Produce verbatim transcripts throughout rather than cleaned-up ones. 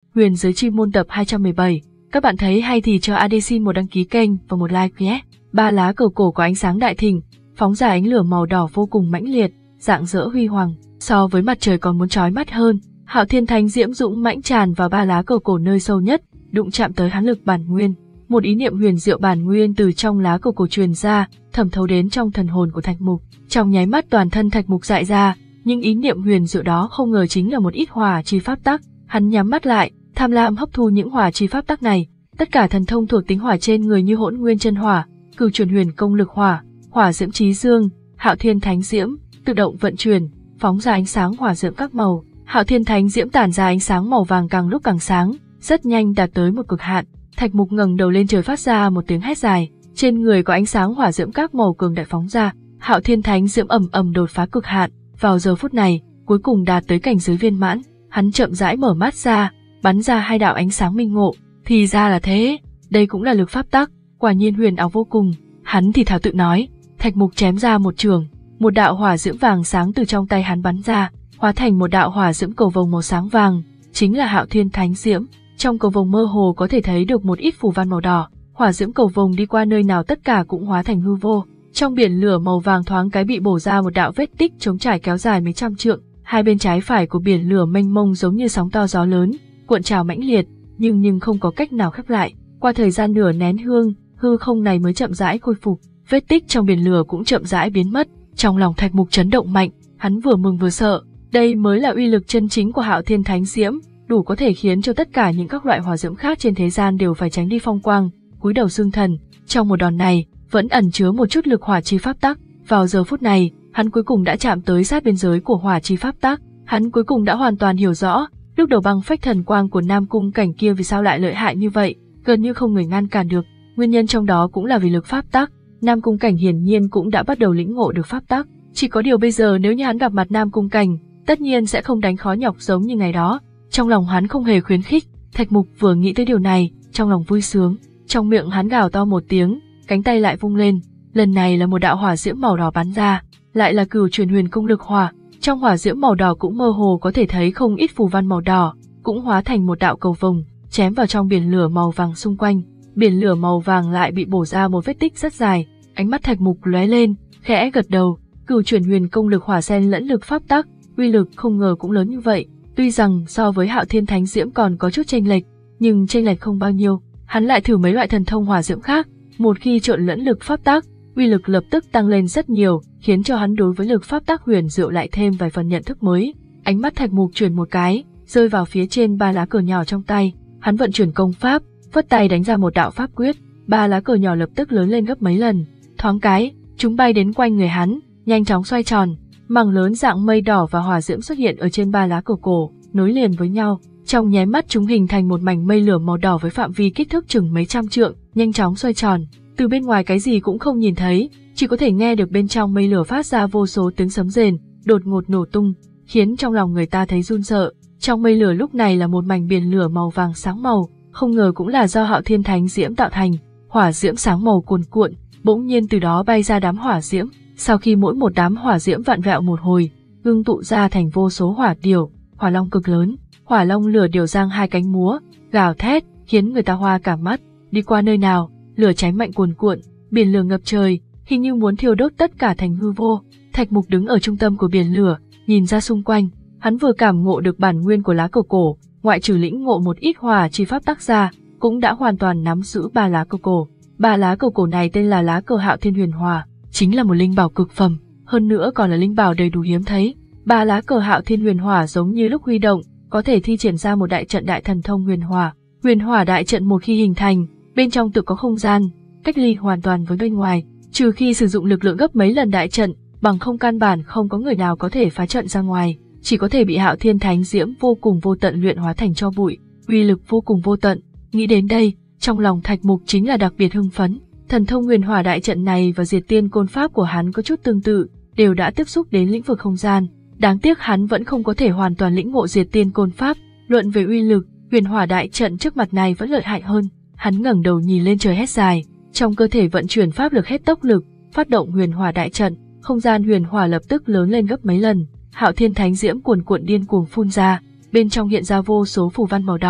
Huyền Giới Chi Môn tập hai trăm mười bảy. Các bạn thấy hay thì cho a đê xin một đăng ký kênh và một like nhé. Ba lá cờ cổ có ánh sáng đại thịnh, phóng ra ánh lửa màu đỏ vô cùng mãnh liệt, rạng rỡ huy hoàng, so với mặt trời còn muốn chói mắt hơn. Hạo Thiên Thánh Diễm dũng mãnh tràn vào ba lá cờ cổ nơi sâu nhất, đụng chạm tới hắn lực bản nguyên. Một ý niệm huyền diệu bản nguyên từ trong lá cờ cổ truyền ra, thẩm thấu đến trong thần hồn của Thạch Mục. Trong nháy mắt toàn thân Thạch Mục dại ra, nhưng ý niệm huyền diệu đó không ngờ chính là một ít hỏa chi pháp tắc. Hắn nhắm mắt lại, tham lam hấp thu những hỏa chi pháp tắc này. Tất cả thần thông thuộc tính hỏa trên người như Hỗn Nguyên Chân Hỏa, Cửu Chuyển Huyền Công Lực Hỏa, Hỏa Diễm Chí Dương, Hạo Thiên Thánh Diễm tự động vận chuyển, phóng ra ánh sáng hỏa diễm các màu. Hạo Thiên Thánh Diễm tản ra ánh sáng màu vàng càng lúc càng sáng, rất nhanh đạt tới một cực hạn. Thạch Mục ngẩng đầu lên trời phát ra một tiếng hét dài, trên người có ánh sáng hỏa diễm các màu cường đại phóng ra. Hạo Thiên Thánh Diễm ầm ầm đột phá cực hạn, vào giờ phút này, cuối cùng đạt tới cảnh giới viên mãn. Hắn chậm rãi mở mắt ra, bắn ra hai đạo ánh sáng minh ngộ. Thì ra là thế, đây cũng là lực pháp tắc, quả nhiên huyền ảo vô cùng. Hắn thì thào tự nói. Thạch Mục chém ra một chưởng, một đạo hỏa diễm vàng sáng từ trong tay hắn bắn ra, hóa thành một đạo hỏa diễm cầu vồng màu sáng vàng, chính là Hạo Thiên Thánh Diễm. Trong cầu vồng mơ hồ có thể thấy được một ít phù văn màu đỏ, hỏa diễm cầu vồng đi qua nơi nào tất cả cũng hóa thành hư vô. Trong biển lửa màu vàng thoáng cái bị bổ ra một đạo vết tích trống trải kéo dài mấy trăm trượng, hai bên trái phải của biển lửa mênh mông giống như sóng to gió lớn, cuộn trào mãnh liệt, nhưng nhưng không có cách nào khép lại. Qua thời gian nửa nén hương, hư không này mới chậm rãi khôi phục, vết tích trong biển lửa cũng chậm rãi biến mất. Trong lòng Thạch Mục chấn động mạnh, hắn vừa mừng vừa sợ, đây mới là uy lực chân chính của Hạo Thiên Thánh Diễm, đủ có thể khiến cho tất cả những các loại hỏa diễm khác trên thế gian đều phải tránh đi phong quang, cúi đầu xương thần. Trong một đòn này, vẫn ẩn chứa một chút lực hỏa chi pháp tắc. Vào giờ phút này, hắn cuối cùng đã chạm tới sát biên giới của hỏa chi pháp tắc, hắn cuối cùng đã hoàn toàn hiểu rõ, lúc đầu băng phách thần quang của Nam Cung Cảnh kia vì sao lại lợi hại như vậy, gần như không người ngăn cản được. Nguyên nhân trong đó cũng là vì lực pháp tắc. Nam Cung Cảnh hiển nhiên cũng đã bắt đầu lĩnh ngộ được pháp tắc. Chỉ có điều bây giờ nếu như hắn gặp mặt Nam Cung Cảnh, tất nhiên sẽ không đánh khó nhọc giống như ngày đó. Trong lòng hắn không hề khuyến khích. Thạch Mục vừa nghĩ tới điều này, trong lòng vui sướng, trong miệng hắn gào to một tiếng, cánh tay lại vung lên. Lần này là một đạo hỏa diễm màu đỏ bắn ra, lại là Cửu Chuyển Huyền Công Lực Hỏa. Trong hỏa diễm màu đỏ cũng mơ hồ có thể thấy không ít phù văn màu đỏ, cũng hóa thành một đạo cầu vồng, chém vào trong biển lửa màu vàng xung quanh. Biển lửa màu vàng lại bị bổ ra một vết tích rất dài. Ánh mắt Thạch Mục lóe lên, khẽ gật đầu. Cửu Chuyển Huyền Công Lực Hỏa xen lẫn lực pháp tắc, uy lực không ngờ cũng lớn như vậy. Tuy rằng so với Hạo Thiên Thánh Diễm còn có chút chênh lệch, nhưng chênh lệch không bao nhiêu. Hắn lại thử mấy loại thần thông hỏa diễm khác, một khi trộn lẫn lực pháp tắc, uy lực lập tức tăng lên rất nhiều, khiến cho hắn đối với lực pháp tắc huyền diệu lại thêm vài phần nhận thức mới. Ánh mắt Thạch Mục chuyển một cái, rơi vào phía trên ba lá cờ nhỏ trong tay. Hắn vận chuyển công pháp, phất tay đánh ra một đạo pháp quyết, ba lá cờ nhỏ lập tức lớn lên gấp mấy lần. Thoáng cái, chúng bay đến quanh người hắn, nhanh chóng xoay tròn, mảng lớn dạng mây đỏ và hỏa diễm xuất hiện ở trên ba lá cờ cổ, nối liền với nhau. Trong nháy mắt chúng hình thành một mảnh mây lửa màu đỏ với phạm vi kích thước chừng mấy trăm trượng, nhanh chóng xoay tròn. Từ bên ngoài cái gì cũng không nhìn thấy, chỉ có thể nghe được bên trong mây lửa phát ra vô số tiếng sấm rền, đột ngột nổ tung, khiến trong lòng người ta thấy run sợ. Trong mây lửa lúc này là một mảnh biển lửa màu vàng sáng màu, không ngờ cũng là do Hạo Thiên Thánh Diễm tạo thành. Hỏa diễm sáng màu cuồn cuộn, bỗng nhiên từ đó bay ra đám hỏa diễm. Sau khi mỗi một đám hỏa diễm vặn vẹo một hồi, ngưng tụ ra thành vô số hỏa điểu, hỏa long cực lớn. Hỏa long lửa điểu giang hai cánh múa, gào thét, khiến người ta hoa cả mắt. Đi qua nơi nào, lửa cháy mạnh cuồn cuộn, biển lửa ngập trời, hình như muốn thiêu đốt tất cả thành hư vô. Thạch Mục đứng ở trung tâm của biển lửa, nhìn ra xung quanh, hắn vừa cảm ngộ được bản nguyên của lá cờ cổ, ngoại trừ lĩnh ngộ một ít hỏa chi pháp tắc ra, cũng đã hoàn toàn nắm giữ ba lá cờ cổ. Ba lá cờ cổ này tên là lá cờ Hạo Thiên Huyền Hỏa, chính là một linh bảo cực phẩm, hơn nữa còn là linh bảo đầy đủ hiếm thấy. Ba lá cờ Hạo Thiên Huyền Hỏa giống như lúc huy động, có thể thi triển ra một đại trận đại thần thông huyền hỏa. Huyền hỏa đại trận một khi hình thành, bên trong tự có không gian, cách ly hoàn toàn với bên ngoài, trừ khi sử dụng lực lượng gấp mấy lần đại trận, bằng không căn bản không có người nào có thể phá trận ra ngoài, chỉ có thể bị Hạo Thiên Thánh Diễm vô cùng vô tận luyện hóa thành tro bụi, uy lực vô cùng vô tận. Nghĩ đến đây, trong lòng Thạch Mục chính là đặc biệt hưng phấn. Thần thông huyền hỏa đại trận này và Diệt Tiên Côn Pháp của hắn có chút tương tự, đều đã tiếp xúc đến lĩnh vực không gian. Đáng tiếc hắn vẫn không có thể hoàn toàn lĩnh ngộ Diệt Tiên Côn Pháp, luận về uy lực, huyền hỏa đại trận trước mặt này vẫn lợi hại hơn. Hắn ngẩng đầu nhìn lên trời hét dài, trong cơ thể vận chuyển pháp lực hết tốc lực, phát động huyền hỏa đại trận, không gian huyền hỏa lập tức lớn lên gấp mấy lần. Hạo Thiên Thánh Diễm cuồn cuộn điên cuồng phun ra, bên trong hiện ra vô số phù văn màu đỏ,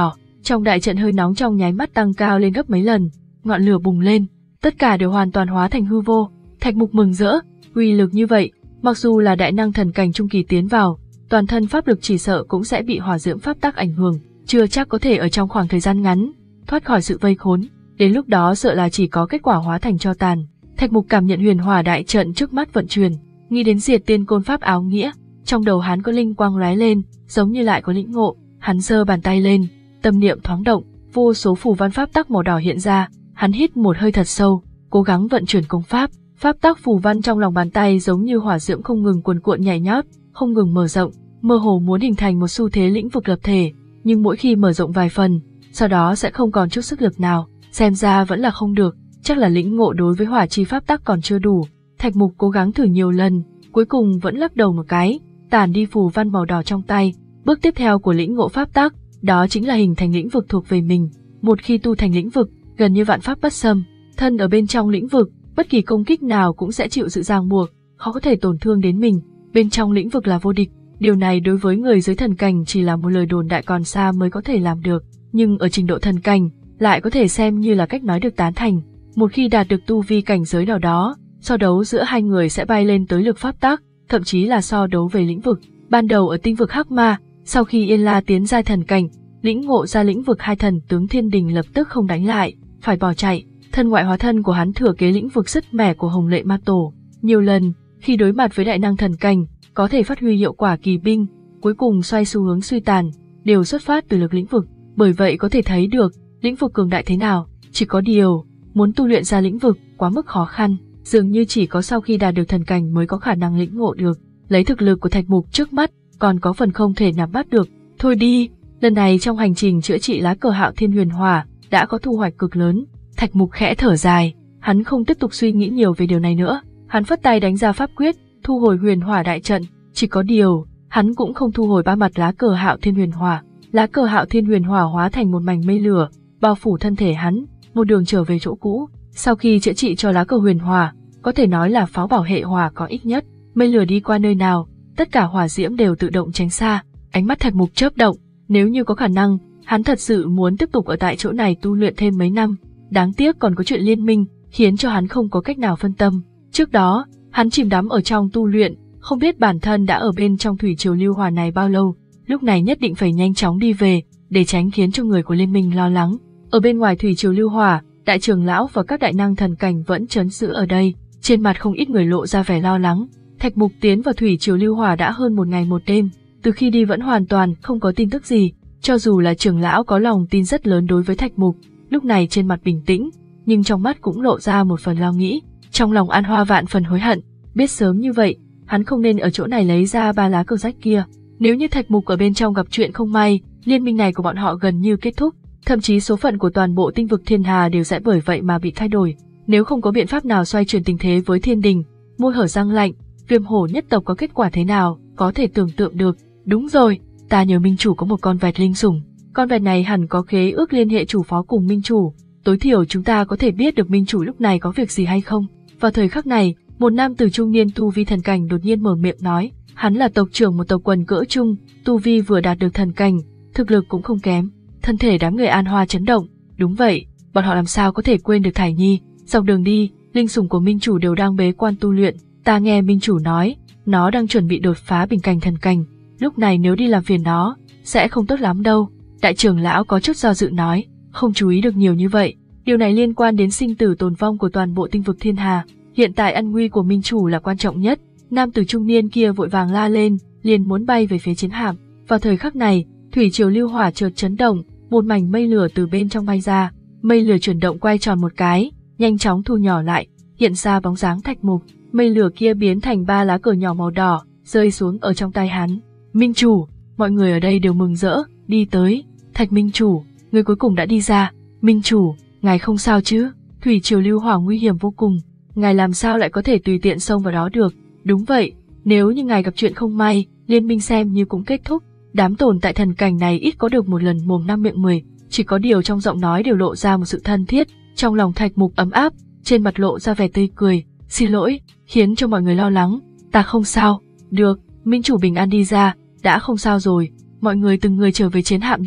Trong đại trận hơi nóng trong nháy mắt tăng cao lên gấp mấy lần, ngọn lửa bùng lên, tất cả đều hoàn toàn hóa thành hư vô. Thạch Mục mừng rỡ, uy lực như vậy, mặc dù là đại năng thần cảnh trung kỳ tiến vào, toàn thân pháp lực chỉ sợ cũng sẽ bị hỏa diễm pháp tắc ảnh hưởng, chưa chắc có thể ở trong khoảng thời gian ngắn thoát khỏi sự vây khốn, đến lúc đó sợ là chỉ có kết quả hóa thành tro tàn. Thạch Mục cảm nhận huyền hỏa đại trận trước mắt vận chuyển, nghĩ đến Diệt Tiên Côn pháp áo nghĩa, trong đầu hắn có linh quang lóe lên, giống như lại có lĩnh ngộ, hắn giơ bàn tay lên, tâm niệm thoáng động, vô số phù văn pháp tắc màu đỏ hiện ra, hắn hít một hơi thật sâu, cố gắng vận chuyển công pháp, pháp tắc phù văn trong lòng bàn tay giống như hỏa diễm không ngừng cuồn cuộn nhảy nhót, không ngừng mở rộng, mơ hồ muốn hình thành một xu thế lĩnh vực lập thể, nhưng mỗi khi mở rộng vài phần, sau đó sẽ không còn chút sức lực nào, xem ra vẫn là không được, chắc là lĩnh ngộ đối với hỏa chi pháp tắc còn chưa đủ. Thạch Mục cố gắng thử nhiều lần, cuối cùng vẫn lắc đầu một cái, tản đi phù văn màu đỏ trong tay. Bước tiếp theo của lĩnh ngộ pháp tắc, đó chính là hình thành lĩnh vực thuộc về mình. Một khi tu thành lĩnh vực, gần như vạn pháp bất xâm, thân ở bên trong lĩnh vực, bất kỳ công kích nào cũng sẽ chịu sự ràng buộc, khó có thể tổn thương đến mình. Bên trong lĩnh vực là vô địch, điều này đối với người dưới thần cảnh chỉ là một lời đồn đại còn xa mới có thể làm được, nhưng ở trình độ thần cảnh lại có thể xem như là cách nói được tán thành. Một khi đạt được tu vi cảnh giới nào đó, so đấu giữa hai người sẽ bay lên tới lực pháp tắc, thậm chí là so đấu về lĩnh vực. Ban đầu ở tinh vực Hắc Ma, sau khi Yên La tiến giai thần cảnh, lĩnh ngộ ra lĩnh vực hai thần tướng Thiên Đình lập tức không đánh lại, phải bỏ chạy. Thân ngoại hóa thân của hắn thừa kế lĩnh vực sứt mẻ của Hồng Lệ Ma Tổ. Nhiều lần, khi đối mặt với đại năng thần cảnh, có thể phát huy hiệu quả kỳ binh, cuối cùng xoay xu hướng suy tàn, đều xuất phát từ lực lĩnh vực. Bởi vậy có thể thấy được, lĩnh vực cường đại thế nào, chỉ có điều, muốn tu luyện ra lĩnh vực quá mức khó khăn, dường như chỉ có sau khi đạt được thần cảnh mới có khả năng lĩnh ngộ được. Lấy thực lực của Thạch Mục trước mắt, còn có phần không thể nắm bắt được. Thôi đi, lần này trong hành trình chữa trị lá cờ Hạo Thiên Huyền Hỏa, đã có thu hoạch cực lớn. Thạch Mục khẽ thở dài, hắn không tiếp tục suy nghĩ nhiều về điều này nữa, hắn phất tay đánh ra pháp quyết, thu hồi huyền hỏa đại trận, chỉ có điều, hắn cũng không thu hồi ba mặt lá cờ Hạo Thiên Huyền Hỏa. Lá cờ Hạo Thiên Huyền Hỏa hóa thành một mảnh mây lửa, bao phủ thân thể hắn, một đường trở về chỗ cũ. Sau khi chữa trị cho lá cờ huyền hỏa, có thể nói là pháo bảo hệ hỏa có ích nhất, mây lửa đi qua nơi nào, tất cả hỏa diễm đều tự động tránh xa. Ánh mắt Thạch Mục chớp động, nếu như có khả năng, hắn thật sự muốn tiếp tục ở tại chỗ này tu luyện thêm mấy năm. Đáng tiếc còn có chuyện liên minh, khiến cho hắn không có cách nào phân tâm. Trước đó, hắn chìm đắm ở trong tu luyện, không biết bản thân đã ở bên trong thủy triều lưu hỏa này bao lâu, lúc này nhất định phải nhanh chóng đi về, để tránh khiến cho người của liên minh lo lắng. Ở bên ngoài thủy triều lưu hỏa, đại trưởng lão và các đại năng thần cảnh vẫn trấn giữ ở đây, trên mặt không ít người lộ ra vẻ lo lắng. Thạch Mục tiến vào thủy triều lưu hỏa đã hơn một ngày một đêm, từ khi đi vẫn hoàn toàn không có tin tức gì, cho dù là trưởng lão có lòng tin rất lớn đối với Thạch Mục, lúc này trên mặt bình tĩnh, nhưng trong mắt cũng lộ ra một phần lo nghĩ. Trong lòng An Hoa vạn phần hối hận, biết sớm như vậy, hắn không nên ở chỗ này lấy ra ba lá cờ rách kia. Nếu như Thạch Mục ở bên trong gặp chuyện không may, liên minh này của bọn họ gần như kết thúc, thậm chí số phận của toàn bộ tinh vực Thiên Hà đều sẽ bởi vậy mà bị thay đổi. Nếu không có biện pháp nào xoay chuyển tình thế với Thiên Đình, môi hở răng lạnh, Viêm Hổ nhất tộc có kết quả thế nào, có thể tưởng tượng được. Đúng rồi, ta nhớ minh chủ có một con vẹt linh sủng, con vẹt này hẳn có khế ước liên hệ chủ phó cùng minh chủ, tối thiểu chúng ta có thể biết được minh chủ lúc này có việc gì hay không. Vào thời khắc này, một nam tử trung niên tu vi thần cảnh đột nhiên mở miệng nói, hắn là tộc trưởng một tộc quần cỡ trung, tu vi vừa đạt được thần cảnh, thực lực cũng không kém. Thân thể đám người An Hoa chấn động, đúng vậy, bọn họ làm sao có thể quên được Thải Nhi. Dọc đường đi, linh sủng của minh chủ đều đang bế quan tu luyện, ta nghe minh chủ nói, nó đang chuẩn bị đột phá bình cảnh thần cảnh, lúc này nếu đi làm phiền nó, sẽ không tốt lắm đâu. Đại trưởng lão có chút do dự nói, không chú ý được nhiều như vậy, điều này liên quan đến sinh tử tồn vong của toàn bộ tinh vực Thiên Hà, hiện tại an nguy của minh chủ là quan trọng nhất. Nam tử trung niên kia vội vàng la lên, liền muốn bay về phía chiến hạm. Vào thời khắc này, thủy triều lưu hỏa chợt chấn động, một mảnh mây lửa từ bên trong bay ra, mây lửa chuyển động quay tròn một cái, nhanh chóng thu nhỏ lại, hiện ra bóng dáng Thạch Mục. Mây lửa kia biến thành ba lá cờ nhỏ màu đỏ, rơi xuống ở trong tay hắn. Minh chủ, mọi người ở đây đều mừng rỡ, đi tới. Thạch minh chủ, người cuối cùng đã đi ra. Minh chủ, ngài không sao chứ? Thủy triều lưu hỏa nguy hiểm vô cùng, ngài làm sao lại có thể tùy tiện xông vào đó được? Đúng vậy, nếu như ngài gặp chuyện không may, liên minh xem như cũng kết thúc. Đám tồn tại thần cảnh này ít có được một lần mồm năm miệng mười, chỉ có điều trong giọng nói đều lộ ra một sự thân thiết. Trong lòng Thạch Mục ấm áp, trên mặt lộ ra vẻ tươi cười. Xin lỗi, khiến cho mọi người lo lắng. Ta không sao. Được, minh chủ bình an đi ra, đã không sao rồi. Mọi người từng người trở về chiến hạm đi.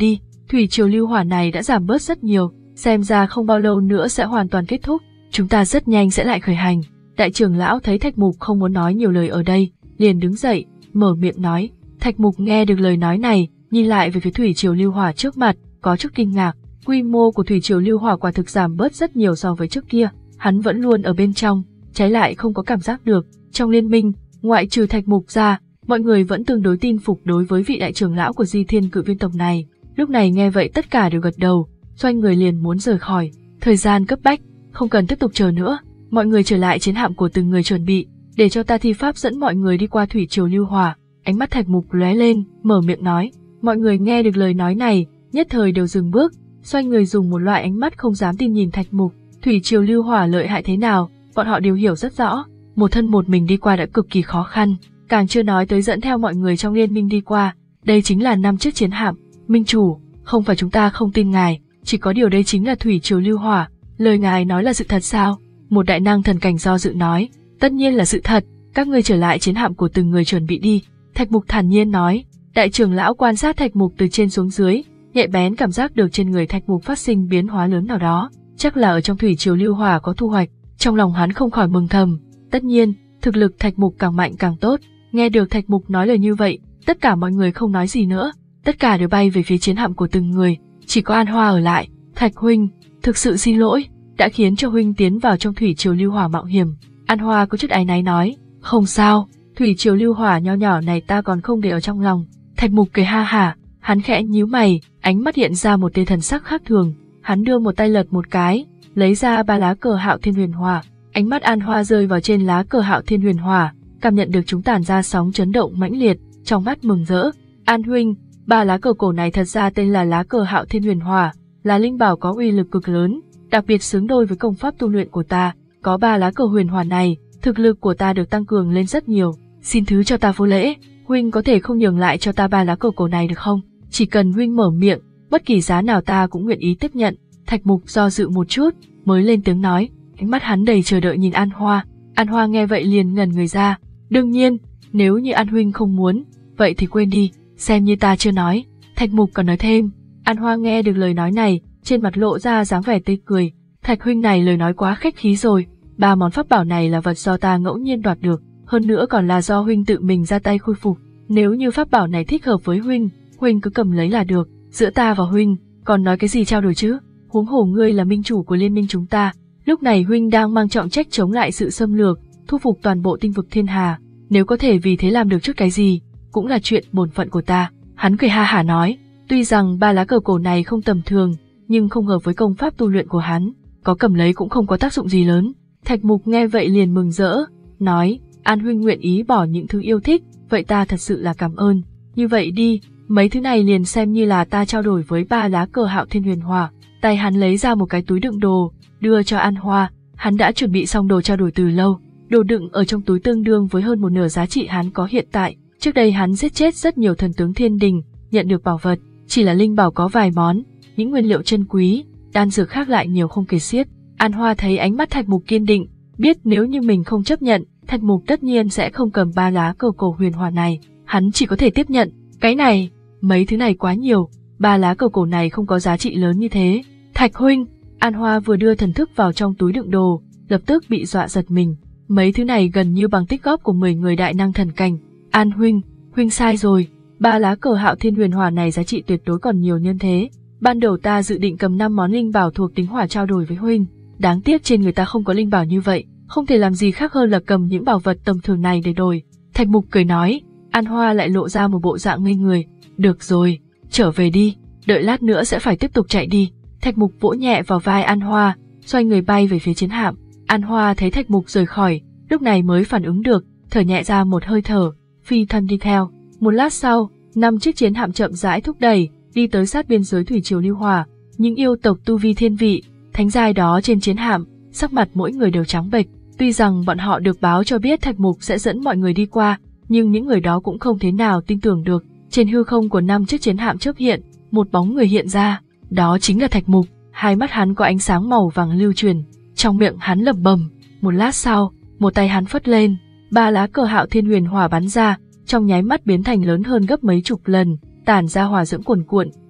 thủy triều lưu hỏa này đã giảm bớt rất nhiều, xem ra không bao lâu nữa sẽ hoàn toàn kết thúc, chúng ta rất nhanh sẽ lại khởi hành. Đại trưởng lão thấy Thạch Mục không muốn nói nhiều lời ở đây, liền đứng dậy, mở miệng nói. Thạch Mục nghe được lời nói này, nhìn lại về phía thủy triều lưu hỏa trước mặt, có chút kinh ngạc. Quy mô của thủy triều lưu hỏa quả thực giảm bớt rất nhiều so với trước kia, hắn vẫn luôn ở bên trong, trái lại không có cảm giác được. Trong liên minh, ngoại trừ Thạch Mục ra, mọi người vẫn tương đối tin phục đối với vị đại trưởng lão của Di Thiên Cự Viên tộc này. Lúc này nghe vậy tất cả đều gật đầu, xoay người liền muốn rời khỏi. Thời gian cấp bách, không cần tiếp tục chờ nữa, mọi người trở lại chiến hạm của từng người chuẩn bị, để cho ta thi pháp dẫn mọi người đi qua thủy triều lưu hỏa. Ánh mắt Thạch Mục lóe lên, mở miệng nói. Mọi người nghe được lời nói này, nhất thời đều dừng bước, xoay người dùng một loại ánh mắt không dám tin nhìn Thạch Mục. Thủy triều lưu hỏa lợi hại thế nào, bọn họ đều hiểu rất rõ, một thân một mình đi qua đã cực kỳ khó khăn, càng chưa nói tới dẫn theo mọi người trong liên minh đi qua. Đây chính là năm chiếc chiến hạm. Minh chủ, không phải chúng ta không tin ngài, chỉ có điều đây chính là thủy triều lưu hỏa. Lời ngài nói là sự thật sao? Một đại năng thần cảnh do dự nói. Tất nhiên là sự thật, các ngươi trở lại chiến hạm của từng người chuẩn bị đi. Thạch Mục thản nhiên nói. Đại trưởng lão quan sát Thạch Mục từ trên xuống dưới, nhạy bén cảm giác được trên người Thạch Mục phát sinh biến hóa lớn nào đó, chắc là ở trong thủy triều lưu hỏa có thu hoạch. Trong lòng hắn không khỏi mừng thầm. Tất nhiên, thực lực Thạch Mục càng mạnh càng tốt. Nghe được Thạch Mục nói lời như vậy, tất cả mọi người không nói gì nữa, tất cả đều bay về phía chiến hạm của từng người, chỉ có An Hoa ở lại. Thạch huynh, thực sự xin lỗi, đã khiến cho huynh tiến vào trong thủy triều lưu hỏa mạo hiểm. An Hoa có chút áy náy nói. Không sao, thủy triều lưu hỏa nho nhỏ này ta còn không để ở trong lòng. Thạch Mục cười ha hả, hắn khẽ nhíu mày, ánh mắt hiện ra một tia thần sắc khác thường. Hắn đưa một tay lật một cái, lấy ra ba lá cờ Hạo Thiên Huyền Hỏa. Ánh mắt An Hoa rơi vào trên lá cờ Hạo Thiên Huyền Hỏa, cảm nhận được chúng tản ra sóng chấn động mãnh liệt, trong mắt mừng rỡ. An huynh, ba lá cờ cổ này thật ra tên là lá cờ Hạo Thiên Huyền Hỏa, là linh bảo có uy lực cực lớn, đặc biệt xứng đôi với công pháp tu luyện của ta. Có ba lá cờ huyền hỏa này, thực lực của ta được tăng cường lên rất nhiều. Xin thứ cho ta vô lễ, huynh có thể không nhường lại cho ta ba lá cờ cổ này được không? Chỉ cần huynh mở miệng, bất kỳ giá nào ta cũng nguyện ý tiếp nhận. Thạch Mục do dự một chút, mới lên tiếng nói. Ánh mắt hắn đầy chờ đợi nhìn An Hoa. An Hoa nghe vậy liền ngẩn người ra. Đương nhiên, nếu như An huynh không muốn, vậy thì quên đi, xem như ta chưa nói. Thạch Mục còn nói thêm. An Hoa nghe được lời nói này, trên mặt lộ ra dáng vẻ tươi cười. Thạch huynh này lời nói quá khách khí rồi, ba món pháp bảo này là vật do ta ngẫu nhiên đoạt được, hơn nữa còn là do huynh tự mình ra tay khôi phục. Nếu như pháp bảo này thích hợp với huynh, huynh cứ cầm lấy là được. Giữa ta và huynh, còn nói cái gì trao đổi chứ? Huống hồ ngươi là minh chủ của liên minh chúng ta, lúc này huynh đang mang trọng trách chống lại sự xâm lược, thu phục toàn bộ tinh vực thiên hà. Nếu có thể vì thế làm được chút cái gì, cũng là chuyện bổn phận của ta. Hắn cười ha hả nói. Tuy rằng ba lá cờ cổ này không tầm thường, nhưng không hợp với công pháp tu luyện của hắn, có cầm lấy cũng không có tác dụng gì lớn. Thạch Mục nghe vậy liền mừng rỡ, nói, An huynh nguyện ý bỏ những thứ yêu thích, vậy ta thật sự là cảm ơn. Như vậy đi, mấy thứ này liền xem như là ta trao đổi với ba lá cờ Hạo Thiên Huyền Hỏa. Tay hắn lấy ra một cái túi đựng đồ, đưa cho An Hoa. Hắn đã chuẩn bị xong đồ trao đổi từ lâu, đồ đựng ở trong túi tương đương với hơn một nửa giá trị hắn có hiện tại. Trước đây hắn giết chết rất nhiều thần tướng thiên đình, nhận được bảo vật, chỉ là linh bảo có vài món, những nguyên liệu chân quý, đan dược khác lại nhiều không kể xiết. An Hoa thấy ánh mắt Thạch Mục kiên định, biết nếu như mình không chấp nhận, Thạch Mục tất nhiên sẽ không cầm ba lá cờ cổ huyền hỏa này, hắn chỉ có thể tiếp nhận. Cái này, mấy thứ này quá nhiều, ba lá cờ cổ này không có giá trị lớn như thế. Thạch huynh, An Hoa vừa đưa thần thức vào trong túi đựng đồ, lập tức bị dọa giật mình. Mấy thứ này gần như bằng tích góp của mười người đại năng thần cảnh. An huynh, huynh sai rồi, ba lá cờ Hạo Thiên Huyền Hỏa này giá trị tuyệt đối còn nhiều nhân thế. Ban đầu ta dự định cầm năm món linh bảo thuộc tính hỏa trao đổi với huynh, đáng tiếc trên người ta không có linh bảo như vậy, không thể làm gì khác hơn là cầm những bảo vật tầm thường này để đổi. Thạch Mục cười nói. An Hoa lại lộ ra một bộ dạng ngây người. Được rồi, trở về đi, đợi lát nữa sẽ phải tiếp tục chạy đi. Thạch Mục vỗ nhẹ vào vai An Hoa, xoay người bay về phía chiến hạm. An Hoa thấy Thạch Mục rời khỏi, lúc này mới phản ứng được, thở nhẹ ra một hơi thở, phi thân đi theo. Một lát sau, năm chiếc chiến hạm chậm rãi thúc đẩy, đi tới sát biên giới thủy triều lưu hỏa. Những yêu tộc tu vi thiên vị, thánh giai đó trên chiến hạm, sắc mặt mỗi người đều trắng bệch. Tuy rằng bọn họ được báo cho biết Thạch Mục sẽ dẫn mọi người đi qua, nhưng những người đó cũng không thế nào tin tưởng được. Trên hư không của năm chiếc chiến hạm chớp hiện, một bóng người hiện ra, đó chính là Thạch Mục. Hai mắt hắn có ánh sáng màu vàng lưu truyền, trong miệng hắn lẩm bẩm. Một lát sau, một tay hắn phất lên, ba lá cờ Hạo Thiên Huyền Hỏa bắn ra, trong nháy mắt biến thành lớn hơn gấp mấy chục lần, tản ra hỏa diễm cuồn cuộn,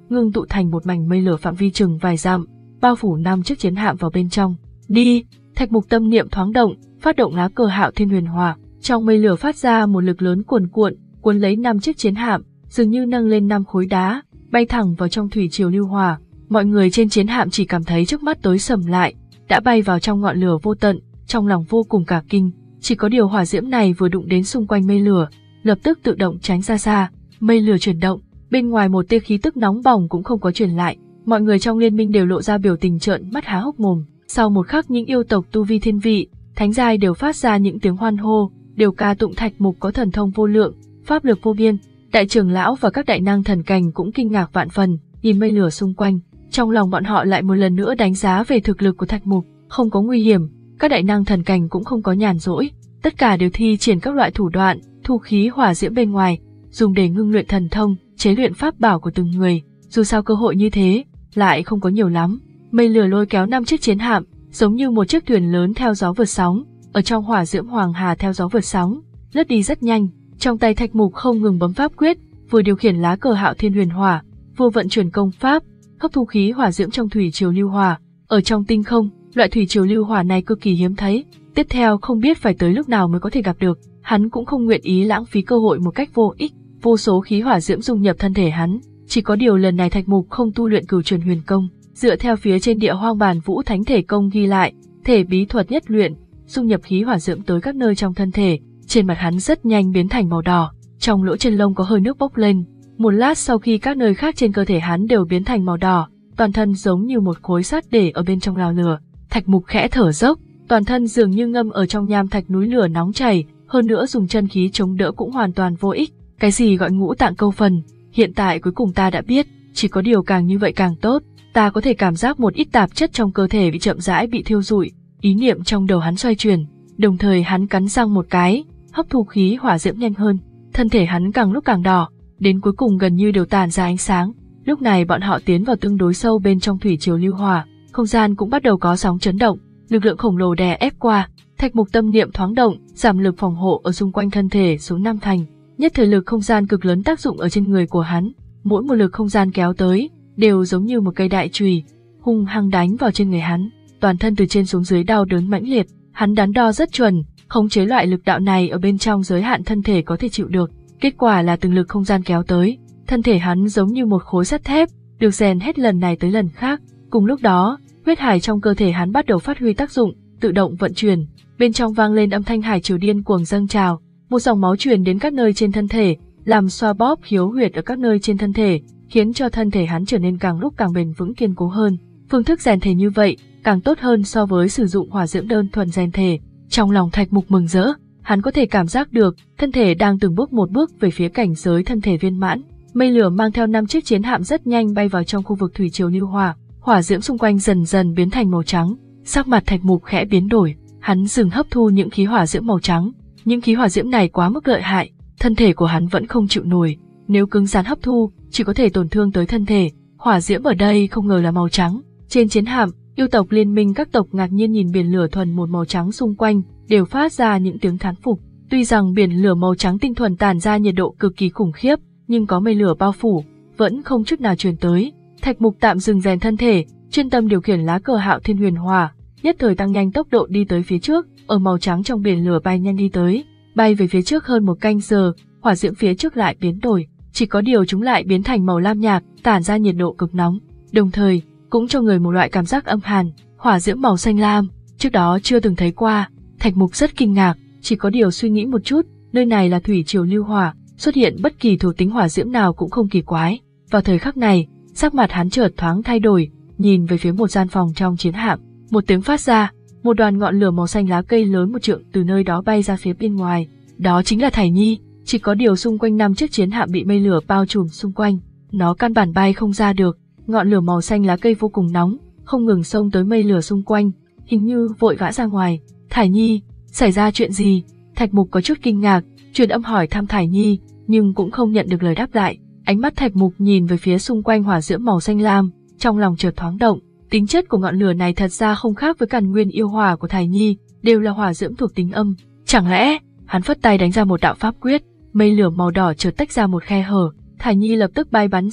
ngưng tụ thành một mảnh mây lửa phạm vi chừng vài dặm, bao phủ năm chiếc chiến hạm vào bên trong. Đi! Thạch Mục tâm niệm thoáng động, phát động lá cờ Hạo Thiên Huyền Hỏa, trong mây lửa phát ra một lực lớn cuồn cuộn, cuốn lấy năm chiếc chiến hạm, dường như nâng lên năm khối đá, bay thẳng vào trong thủy triều lưu hỏa. Mọi người trên chiến hạm chỉ cảm thấy trước mắt tối sầm lại, đã bay vào trong ngọn lửa vô tận, trong lòng vô cùng cả kinh. Chỉ có điều hỏa diễm này vừa đụng đến xung quanh mây lửa, lập tức tự động tránh ra xa. Mây lửa chuyển động, bên ngoài một tia khí tức nóng bỏng cũng không có truyền lại. Mọi người trong liên minh đều lộ ra biểu tình trợn mắt há hốc mồm. Sau một khắc, những yêu tộc tu vi thiên vị, thánh giai đều phát ra những tiếng hoan hô, đều ca tụng Thạch Mục có thần thông vô lượng, pháp lực vô biên. Đại trưởng lão và các đại năng thần cảnh cũng kinh ngạc vạn phần, nhìn mây lửa xung quanh, trong lòng bọn họ lại một lần nữa đánh giá về thực lực của Thạch Mục. Không có nguy hiểm, các đại năng thần cảnh cũng không có nhàn rỗi, tất cả đều thi triển các loại thủ đoạn, thu khí hỏa diễm bên ngoài, dùng để ngưng luyện thần thông, chế luyện pháp bảo của từng người. Dù sao cơ hội như thế lại không có nhiều lắm. Mây lửa lôi kéo năm chiếc chiến hạm, giống như một chiếc thuyền lớn theo gió vượt sóng, ở trong hỏa diễm hoàng hà theo gió vượt sóng, lướt đi rất nhanh. Trong tay Thạch Mục không ngừng bấm pháp quyết, vừa điều khiển lá cờ Hạo Thiên Huyền Hỏa, vừa vận chuyển công pháp, hấp thu khí hỏa diễm trong thủy triều lưu hỏa. Ở trong tinh không, loại thủy triều lưu hỏa này cực kỳ hiếm thấy, tiếp theo không biết phải tới lúc nào mới có thể gặp được. Hắn cũng không nguyện ý lãng phí cơ hội một cách vô ích. Vô số khí hỏa diễm dung nhập thân thể hắn, chỉ có điều lần này Thạch Mục không tu luyện Cửu Truyền Huyền Công, dựa theo phía trên Địa Hoang Bản Vũ Thánh Thể Công ghi lại, thể bí thuật nhất luyện, dung nhập khí hỏa diễm tới các nơi trong thân thể. Trên mặt hắn rất nhanh biến thành màu đỏ, trong lỗ chân lông có hơi nước bốc lên. Một lát sau khi các nơi khác trên cơ thể hắn đều biến thành màu đỏ, toàn thân giống như một khối sắt để ở bên trong lò lửa. Thạch Mục khẽ thở dốc, toàn thân dường như ngâm ở trong nham thạch núi lửa nóng chảy, hơn nữa dùng chân khí chống đỡ cũng hoàn toàn vô ích. Cái gì gọi ngũ tạng câu phần, hiện tại cuối cùng ta đã biết, chỉ có điều càng như vậy càng tốt. Ta có thể cảm giác một ít tạp chất trong cơ thể bị chậm rãi bị thiêu rụi. Ý niệm trong đầu hắn xoay chuyển, đồng thời hắn cắn răng một cái, hấp thu khí hỏa diễm nhanh hơn. Thân thể hắn càng lúc càng đỏ, đến cuối cùng gần như đều tản ra ánh sáng. Lúc này bọn họ tiến vào tương đối sâu bên trong thủy triều lưu hỏa, không gian cũng bắt đầu có sóng chấn động, lực lượng khổng lồ đè ép qua. Thạch Mục tâm niệm thoáng động, giảm lực phòng hộ ở xung quanh thân thể xuống năm thành. Nhất thời lực không gian cực lớn tác dụng ở trên người của hắn, mỗi một lực không gian kéo tới đều giống như một cây đại chùy, hung hăng đánh vào trên người hắn. Toàn thân từ trên xuống dưới đau đớn mãnh liệt, hắn đắn đo rất chuẩn, khống chế loại lực đạo này ở bên trong giới hạn thân thể có thể chịu được. Kết quả là từng lực không gian kéo tới, thân thể hắn giống như một khối sắt thép, được rèn hết lần này tới lần khác. Cùng lúc đó, huyết hải trong cơ thể hắn bắt đầu phát huy tác dụng, tự động vận chuyển, bên trong vang lên âm thanh hải triều điên cuồng dâng trào, một dòng máu truyền đến các nơi trên thân thể, làm xoa bóp khiếu huyệt ở các nơi trên thân thể, khiến cho thân thể hắn trở nên càng lúc càng bền vững kiên cố hơn. Phương thức rèn thể như vậy càng tốt hơn so với sử dụng hỏa diễm đơn thuần rèn thể. Trong lòng Thạch Mục mừng rỡ, hắn có thể cảm giác được thân thể đang từng bước một bước về phía cảnh giới thân thể viên mãn. Mây lửa mang theo năm chiếc chiến hạm rất nhanh bay vào trong khu vực thủy triều lưu hỏa, hỏa diễm xung quanh dần dần biến thành màu trắng. Sắc mặt Thạch Mục khẽ biến đổi, hắn dừng hấp thu những khí hỏa diễm màu trắng. Những khí hỏa diễm này quá mức lợi hại, thân thể của hắn vẫn không chịu nổi, nếu cứng rắn hấp thu, chỉ có thể tổn thương tới thân thể. Hỏa diễm ở đây không ngờ là màu trắng. Trên chiến hạm, yêu tộc liên minh các tộc ngạc nhiên nhìn biển lửa thuần một màu trắng xung quanh, đều phát ra những tiếng thán phục. Tuy rằng biển lửa màu trắng tinh thuần tản ra nhiệt độ cực kỳ khủng khiếp, nhưng có mây lửa bao phủ, vẫn không chút nào truyền tới. Thạch Mục tạm dừng rèn thân thể, chuyên tâm điều khiển lá cờ Hạo Thiên Huyền Hỏa, nhất thời tăng nhanh tốc độ đi tới phía trước, ở màu trắng trong biển lửa bay nhanh đi tới, bay về phía trước hơn một canh giờ, hỏa diễm phía trước lại biến đổi, chỉ có điều chúng lại biến thành màu lam nhạt, tản ra nhiệt độ cực nóng, đồng thời cũng cho người một loại cảm giác âm hàn. Hỏa diễm màu xanh lam, trước đó chưa từng thấy qua. Thạch Mục rất kinh ngạc, chỉ có điều suy nghĩ một chút, nơi này là thủy triều lưu hỏa, xuất hiện bất kỳ thuộc tính hỏa diễm nào cũng không kỳ quái. Vào thời khắc này, sắc mặt hắn chợt thoáng thay đổi, nhìn về phía một gian phòng trong chiến hạm, một tiếng phát ra, một đoàn ngọn lửa màu xanh lá cây lớn một trượng từ nơi đó bay ra phía bên ngoài. Đó chính là Thải Nhi, chỉ có điều xung quanh năm chiếc chiến hạm bị mây lửa bao trùm xung quanh, nó căn bản bay không ra được. Ngọn lửa màu xanh lá cây vô cùng nóng, không ngừng xông tới mây lửa xung quanh, hình như vội vã ra ngoài. Thải Nhi, xảy ra chuyện gì? Thạch Mục có chút kinh ngạc, truyền âm hỏi thăm Thải Nhi, nhưng cũng không nhận được lời đáp lại. Ánh mắt Thạch Mục nhìn về phía xung quanh hỏa diễm màu xanh lam, trong lòng chợt thoáng động. Tính chất của ngọn lửa này thật ra không khác với càn nguyên yêu hỏa của Thải Nhi, đều là hỏa diễm thuộc tính âm. Chẳng lẽ? Hắn phất tay đánh ra một đạo pháp quyết, mây lửa màu đỏ chợt tách ra một khe hở, Thải Nhi lập tức bay bắn ra,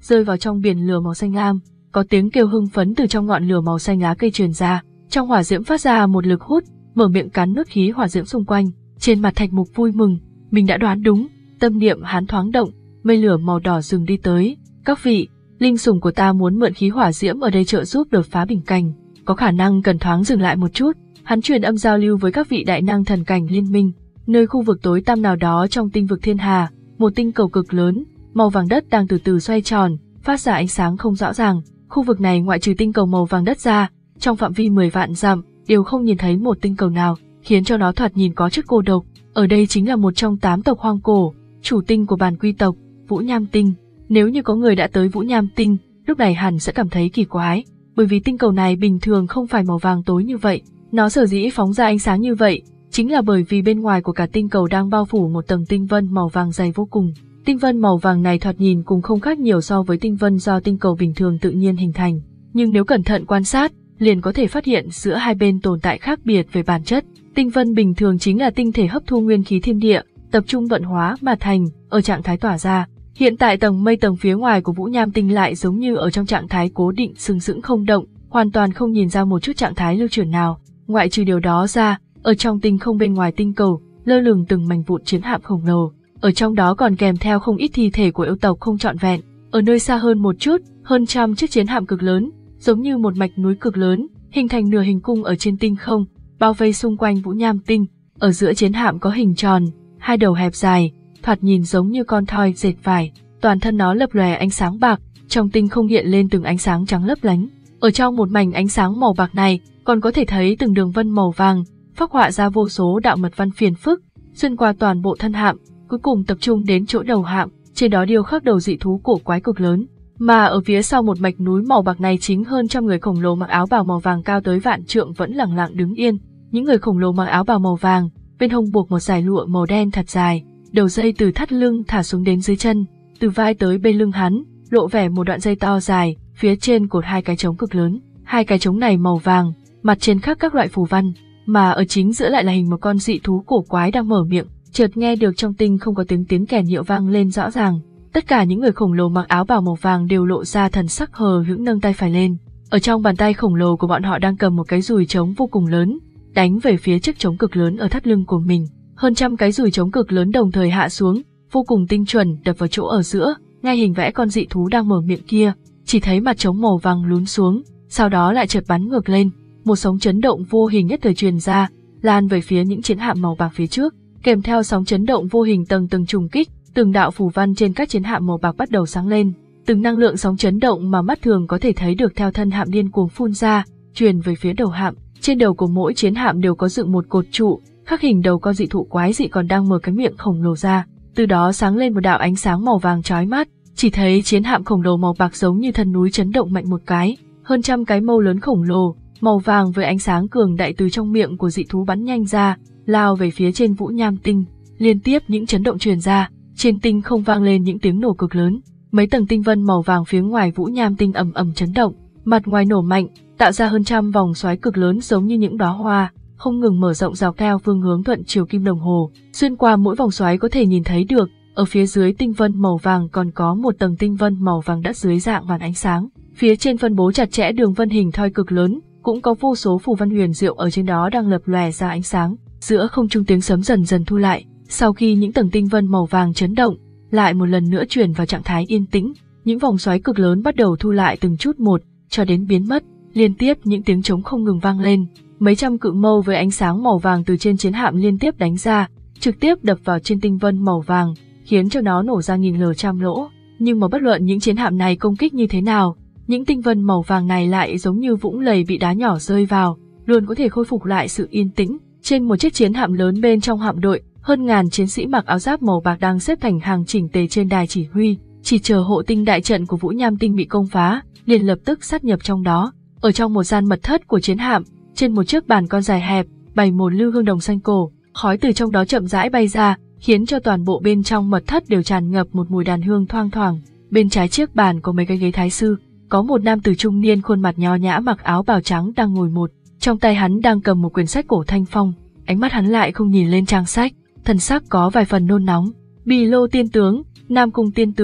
rơi vào trong biển lửa màu xanh lam. Có tiếng kêu hưng phấn từ trong ngọn lửa màu xanh lá cây truyền ra, trong hỏa diễm phát ra một lực hút, mở miệng cắn nuốt khí hỏa diễm xung quanh. Trên mặt Thạch Mục vui mừng, mình đã đoán đúng, tâm niệm hắn thoáng động, mây lửa màu đỏ rừng đi tới. Các vị, linh sủng của ta muốn mượn khí hỏa diễm ở đây trợ giúp đột phá bình cảnh, có khả năng cần thoáng dừng lại một chút. Hắn truyền âm giao lưu với các vị đại năng thần cảnh liên minh. Nơi khu vực tối tăm nào đó trong tinh vực thiên hà, một tinh cầu cực lớn, màu vàng đất đang từ từ xoay tròn, phát ra ánh sáng không rõ ràng. Khu vực này ngoại trừ tinh cầu màu vàng đất ra, trong phạm vi mười vạn dặm đều không nhìn thấy một tinh cầu nào, khiến cho nó thoạt nhìn có chút cô độc. Ở đây chính là một trong tám tộc hoang cổ, chủ tinh của bản quy tộc, Vũ Nham Tinh. Nếu như có người đã tới Vũ Nham Tinh, lúc này hẳn sẽ cảm thấy kỳ quái, bởi vì tinh cầu này bình thường không phải màu vàng tối như vậy. Nó sở dĩ phóng ra ánh sáng như vậy, chính là bởi vì bên ngoài của cả tinh cầu đang bao phủ một tầng tinh vân màu vàng dày vô cùng. Tinh vân màu vàng này thoạt nhìn cũng không khác nhiều so với tinh vân do tinh cầu bình thường tự nhiên hình thành, nhưng nếu cẩn thận quan sát, liền có thể phát hiện giữa hai bên tồn tại khác biệt về bản chất. Tinh vân bình thường chính là tinh thể hấp thu nguyên khí thiên địa, tập trung vận hóa mà thành, ở trạng thái tỏa ra. Hiện tại tầng mây tầng phía ngoài của Vũ Nham Tinh lại giống như ở trong trạng thái cố định sừng sững không động, hoàn toàn không nhìn ra một chút trạng thái lưu chuyển nào. Ngoại trừ điều đó ra, ở trong tinh không bên ngoài tinh cầu, lơ lửng từng mảnh vụn chiến hạm khổng lồ, ở trong đó còn kèm theo không ít thi thể của yêu tộc không trọn vẹn. Ở nơi xa hơn một chút, hơn trăm chiếc chiến hạm cực lớn, giống như một mạch núi cực lớn, hình thành nửa hình cung ở trên tinh không, bao vây xung quanh Vũ Nham Tinh. Ở giữa chiến hạm có hình tròn, hai đầu hẹp dài, thoạt nhìn giống như con thoi dệt vải, toàn thân nó lập lòe ánh sáng bạc, trong tinh không hiện lên từng ánh sáng trắng lấp lánh. Ở trong một mảnh ánh sáng màu bạc này, còn có thể thấy từng đường vân màu vàng, phác họa ra vô số đạo mật văn phiền phức, xuyên qua toàn bộ thân hạm, cuối cùng tập trung đến chỗ đầu hạm, trên đó điêu khắc đầu dị thú cổ quái cực lớn. Mà ở phía sau một mạch núi màu bạc này chính hơn trăm người khổng lồ mặc áo bào màu vàng cao tới vạn trượng vẫn lặng lặng đứng yên. Những người khổng lồ mặc áo bào màu vàng, bên hông buộc một dải lụa màu đen thật dài, đầu dây từ thắt lưng thả xuống đến dưới chân, từ vai tới bên lưng hắn, lộ vẻ một đoạn dây to dài, phía trên cột hai cái trống cực lớn. Hai cái trống này màu vàng, mặt trên khắc các loại phù văn, mà ở chính giữa lại là hình một con dị thú cổ quái đang mở miệng. Chợt nghe được trong tinh không có tiếng tiếng kèn hiệu vang lên rõ ràng. Tất cả những người khổng lồ mặc áo bào màu vàng đều lộ ra thần sắc hờ hững nâng tay phải lên. Ở trong bàn tay khổng lồ của bọn họ đang cầm một cái dùi trống vô cùng lớn, đánh về phía chiếc trống cực lớn ở thắt lưng của mình. Hơn trăm cái dùi trống cực lớn đồng thời hạ xuống, vô cùng tinh chuẩn đập vào chỗ ở giữa, ngay hình vẽ con dị thú đang mở miệng kia. Chỉ thấy mặt trống màu vàng lún xuống, sau đó lại chợt bắn ngược lên, một sóng chấn động vô hình nhất thời truyền ra, lan về phía những chiến hạm màu bạc phía trước. Kèm theo sóng chấn động vô hình tầng tầng trùng kích, từng đạo phù văn trên các chiến hạm màu bạc bắt đầu sáng lên, từng năng lượng sóng chấn động mà mắt thường có thể thấy được theo thân hạm điên cuồng phun ra, truyền về phía đầu hạm. Trên đầu của mỗi chiến hạm đều có dựng một cột trụ, khắc hình đầu con dị thụ quái dị còn đang mở cái miệng khổng lồ ra, từ đó sáng lên một đạo ánh sáng màu vàng chói mắt. Chỉ thấy chiến hạm khổng lồ màu bạc giống như thân núi chấn động mạnh một cái, hơn trăm cái mâu lớn khổng lồ màu vàng với ánh sáng cường đại từ trong miệng của dị thú bắn nhanh ra, lao về phía trên Vũ Nham Tinh. Liên tiếp những chấn động truyền ra, trên tinh không vang lên những tiếng nổ cực lớn. Mấy tầng tinh vân màu vàng phía ngoài Vũ Nham Tinh ầm ầm chấn động, mặt ngoài nổ mạnh, tạo ra hơn trăm vòng xoáy cực lớn giống như những đóa hoa, không ngừng mở rộng dọc theo phương hướng thuận chiều kim đồng hồ. Xuyên qua mỗi vòng xoáy có thể nhìn thấy được, ở phía dưới tinh vân màu vàng còn có một tầng tinh vân màu vàng đất dưới dạng màn ánh sáng. Phía trên phân bố chặt chẽ đường vân hình thoi cực lớn, cũng có vô số phù văn huyền diệu ở trên đó đang lập lòe ra ánh sáng. Giữa không trung tiếng sấm dần dần thu lại, sau khi những tầng tinh vân màu vàng chấn động, lại một lần nữa chuyển vào trạng thái yên tĩnh, những vòng xoáy cực lớn bắt đầu thu lại từng chút một, cho đến biến mất. Liên tiếp những tiếng trống không ngừng vang lên, mấy trăm cự mâu với ánh sáng màu vàng từ trên chiến hạm liên tiếp đánh ra, trực tiếp đập vào trên tinh vân màu vàng, khiến cho nó nổ ra nghìn lở trăm lỗ. Nhưng mà bất luận những chiến hạm này công kích như thế nào, những tinh vân màu vàng này lại giống như vũng lầy bị đá nhỏ rơi vào, luôn có thể khôi phục lại sự yên tĩnh. Trên một chiếc chiến hạm lớn bên trong hạm đội, hơn ngàn chiến sĩ mặc áo giáp màu bạc đang xếp thành hàng chỉnh tề trên đài chỉ huy, chỉ chờ hộ tinh đại trận của Vũ Nham Tinh bị công phá, liền lập tức sát nhập trong đó. Ở trong một gian mật thất của chiến hạm, trên một chiếc bàn con dài hẹp, bày một lư hương đồng xanh cổ, khói từ trong đó chậm rãi bay ra, khiến cho toàn bộ bên trong mật thất đều tràn ngập một mùi đàn hương thoang thoảng. Bên trái chiếc bàn có mấy cái ghế thái sư, có một nam tử trung niên khuôn mặt nho nhã mặc áo bào trắng đang ngồi một, trong tay hắn đang cầm một quyển sách cổ thanh phong, ánh mắt hắn lại không nhìn lên trang sách, thần sắc có vài phần nôn nóng. Bì Lô tiên tướng, Nam Cung tiên tướng,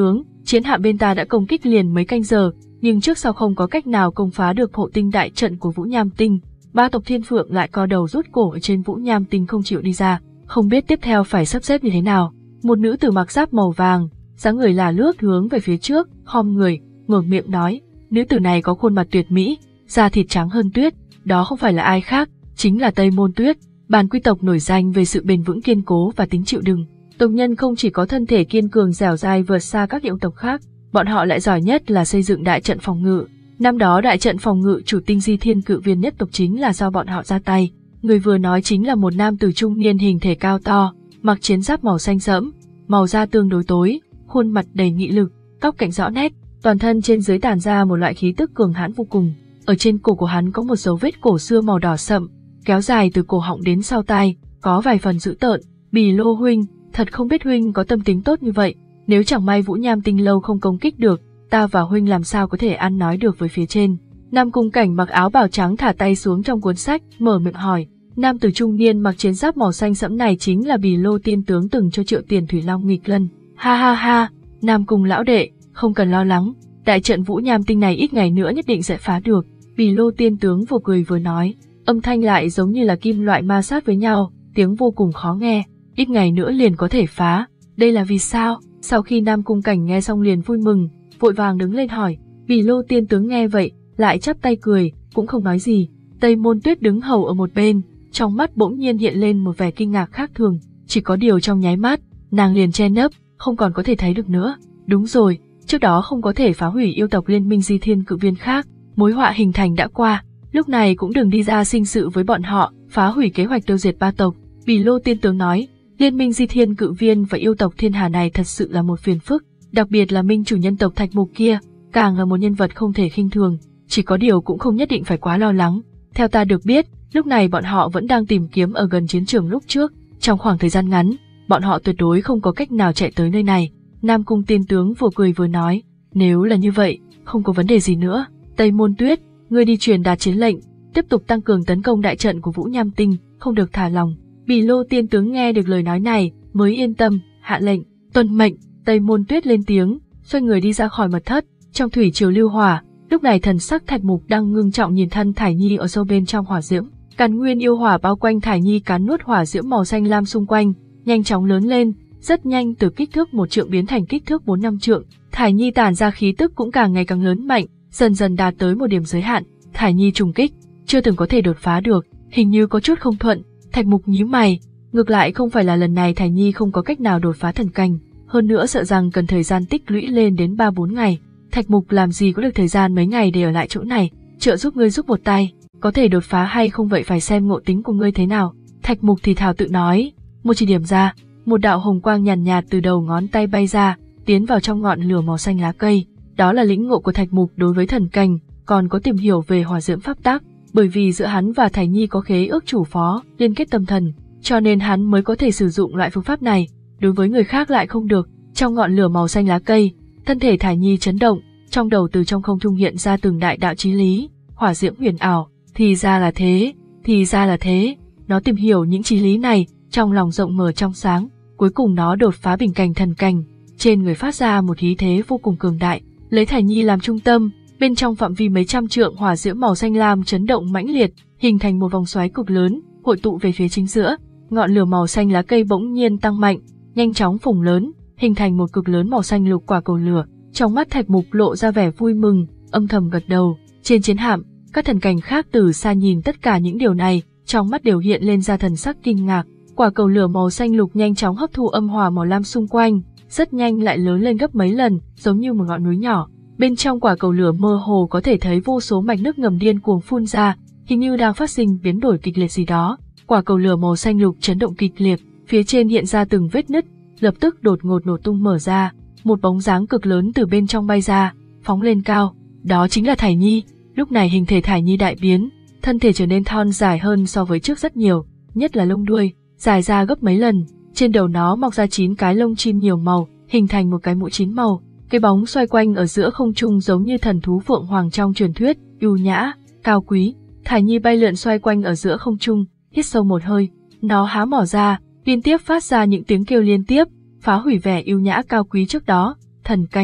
Chiến hạm bên ta đã công kích liền mấy canh giờ, nhưng trước sau không có cách nào công phá được hộ tinh đại trận của Vũ Nham Tinh. Ba tộc Thiên Phượng lại co đầu rút cổ ở trên Vũ Nham Tinh không chịu đi ra, không biết tiếp theo phải sắp xếp như thế nào. Một nữ tử mặc giáp màu vàng, dáng người là lướt hướng về phía trước, khom người, mở miệng nói. Nữ tử này có khuôn mặt tuyệt mỹ, da thịt trắng hơn tuyết, đó không phải là ai khác, chính là Tây Môn Tuyết, bản quy tộc nổi danh về sự bền vững kiên cố và tính chịu đựng. Tộc nhân không chỉ có thân thể kiên cường dẻo dai vượt xa các yêu tộc khác, bọn họ lại giỏi nhất là xây dựng đại trận phòng ngự. Năm đó đại trận phòng ngự chủ tinh Di Thiên Cự Viên nhất tộc chính là do bọn họ ra tay. Người vừa nói chính là một nam tử trung niên hình thể cao to, mặc chiến giáp màu xanh sẫm, màu da tương đối tối, khuôn mặt đầy nghị lực, tóc cạnh rõ nét, toàn thân trên dưới tản ra một loại khí tức cường hãn vô cùng. Ở trên cổ của hắn có một dấu vết cổ xưa màu đỏ sậm, kéo dài từ cổ họng đến sau tai, có vài phần dữ tợn. Bì Lô huynh, thật không biết huynh có tâm tính tốt như vậy. Nếu chẳng may Vũ Nham Tinh lâu không công kích được, ta và huynh làm sao có thể ăn nói được với phía trên. Nam Cung Cảnh mặc áo bào trắng thả tay xuống trong cuốn sách, mở miệng hỏi. Nam tử trung niên mặc chiến giáp màu xanh sẫm này chính là Bì Lô tiên tướng từng cho Triệu Tiền Thủy Long nghịch lân. Ha ha ha, Nam Cung lão đệ, không cần lo lắng, đại trận Vũ Nham Tinh này ít ngày nữa nhất định sẽ phá được. Bì Lô tiên tướng vừa cười vừa nói, âm thanh lại giống như là kim loại ma sát với nhau, tiếng vô cùng khó nghe. Ít ngày nữa liền có thể phá, đây là vì sao? Sau khi Nam Cung Cảnh nghe xong liền vui mừng, vội vàng đứng lên hỏi. Bì Lô tiên tướng nghe vậy, lại chắp tay cười, cũng không nói gì. Tây Môn Tuyết đứng hầu ở một bên, trong mắt bỗng nhiên hiện lên một vẻ kinh ngạc khác thường, chỉ có điều trong nháy mắt, nàng liền che nấp, không còn có thể thấy được nữa. Đúng rồi, trước đó không có thể phá hủy yêu tộc liên minh Di Thiên Cự Viên khác, mối họa hình thành đã qua, lúc này cũng đừng đi ra sinh sự với bọn họ, phá hủy kế hoạch tiêu diệt ba tộc. Bì Lô tiên tướng nói, liên minh Di Thiên Cự Viên và yêu tộc Thiên Hà này thật sự là một phiền phức, đặc biệt là minh chủ nhân tộc Thạch Mục kia, càng là một nhân vật không thể khinh thường, chỉ có điều cũng không nhất định phải quá lo lắng. Theo ta được biết, lúc này bọn họ vẫn đang tìm kiếm ở gần chiến trường lúc trước, trong khoảng thời gian ngắn, bọn họ tuyệt đối không có cách nào chạy tới nơi này. Nam Cung tiên tướng vừa cười vừa nói, nếu là như vậy, không có vấn đề gì nữa. Tây Môn Tuyết, ngươi đi truyền đạt chiến lệnh, tiếp tục tăng cường tấn công đại trận của Vũ Nham Tinh, không được thả lòng. Bì Lô tiên tướng nghe được lời nói này, mới yên tâm, hạ lệnh, tuân mệnh. Tây Môn Tuyết lên tiếng, xoay người đi ra khỏi mật thất. Trong thủy triều lưu hỏa, lúc này thần sắc Thạch Mục đang ngưng trọng nhìn thân Thải Nhi ở sâu bên trong hỏa diễm. Càn nguyên yêu hỏa bao quanh Thải Nhi cắn nuốt hỏa diễm màu xanh lam xung quanh, nhanh chóng lớn lên, rất nhanh từ kích thước một trượng biến thành kích thước bốn năm trượng. Thải Nhi tản ra khí tức cũng càng ngày càng lớn mạnh, dần dần đạt tới một điểm giới hạn. Thải Nhi trùng kích, chưa từng có thể đột phá được, hình như có chút không thuận. Thạch Mục nhíu mày, ngược lại không phải là lần này Thải Nhi không có cách nào đột phá thần cảnh, hơn nữa sợ rằng cần thời gian tích lũy lên đến ba bốn ngày. Thạch Mục làm gì có được thời gian mấy ngày để ở lại chỗ này, trợ giúp ngươi giúp một tay, có thể đột phá hay không vậy phải xem ngộ tính của ngươi thế nào. Thạch Mục thì thào tự nói, một chỉ điểm ra, một đạo hồng quang nhàn nhạt, nhạt từ đầu ngón tay bay ra, tiến vào trong ngọn lửa màu xanh lá cây. Đó là lĩnh ngộ của Thạch Mục đối với thần cảnh, còn có tìm hiểu về hỏa diễm pháp tắc, bởi vì giữa hắn và Thải Nhi có khế ước chủ phó, liên kết tâm thần, cho nên hắn mới có thể sử dụng loại phương pháp này, đối với người khác lại không được. Trong ngọn lửa màu xanh lá cây, thân thể Thải Nhi chấn động, trong đầu từ trong không trung hiện ra từng đại đạo chí lý, hỏa diễm huyền ảo, thì ra là thế, thì ra là thế. Nó tìm hiểu những chí lý này, trong lòng rộng mở trong sáng, cuối cùng nó đột phá bình cảnh thần cảnh, trên người phát ra một khí thế vô cùng cường đại, lấy Thải Nhi làm trung tâm, bên trong phạm vi mấy trăm trượng hỏa diễm màu xanh lam chấn động mãnh liệt, hình thành một vòng xoáy cực lớn, hội tụ về phía chính giữa. Ngọn lửa màu xanh lá cây bỗng nhiên tăng mạnh, nhanh chóng phồng lớn, hình thành một cực lớn màu xanh lục quả cầu lửa. Trong mắt Thạch Mục lộ ra vẻ vui mừng, âm thầm gật đầu. Trên chiến hạm, các thần cảnh khác từ xa nhìn tất cả những điều này, trong mắt đều hiện lên ra thần sắc kinh ngạc. Quả cầu lửa màu xanh lục nhanh chóng hấp thu âm hỏa màu lam xung quanh, rất nhanh lại lớn lên gấp mấy lần, giống như một ngọn núi nhỏ. Bên trong quả cầu lửa mơ hồ có thể thấy vô số mạch nước ngầm điên cuồng phun ra, hình như đang phát sinh biến đổi kịch liệt gì đó. Quả cầu lửa màu xanh lục chấn động kịch liệt, phía trên hiện ra từng vết nứt, lập tức đột ngột nổ tung mở ra, một bóng dáng cực lớn từ bên trong bay ra, phóng lên cao. Đó chính là Thải Nhi. Lúc này hình thể Thải Nhi đại biến, thân thể trở nên thon dài hơn so với trước rất nhiều, nhất là lông đuôi, dài ra gấp mấy lần. Trên đầu nó mọc ra chín cái lông chim nhiều màu, hình thành một cái mũi chín màu. Cái bóng xoay quanh ở giữa không trung giống như thần thú phượng hoàng trong truyền thuyết, ưu nhã, cao quý. Thải Nhi bay lượn xoay quanh ở giữa không trung, hít sâu một hơi, nó há mỏ ra, liên tiếp phát ra những tiếng kêu liên tiếp, phá hủy vẻ ưu nhã cao quý trước đó. Thần cảnh,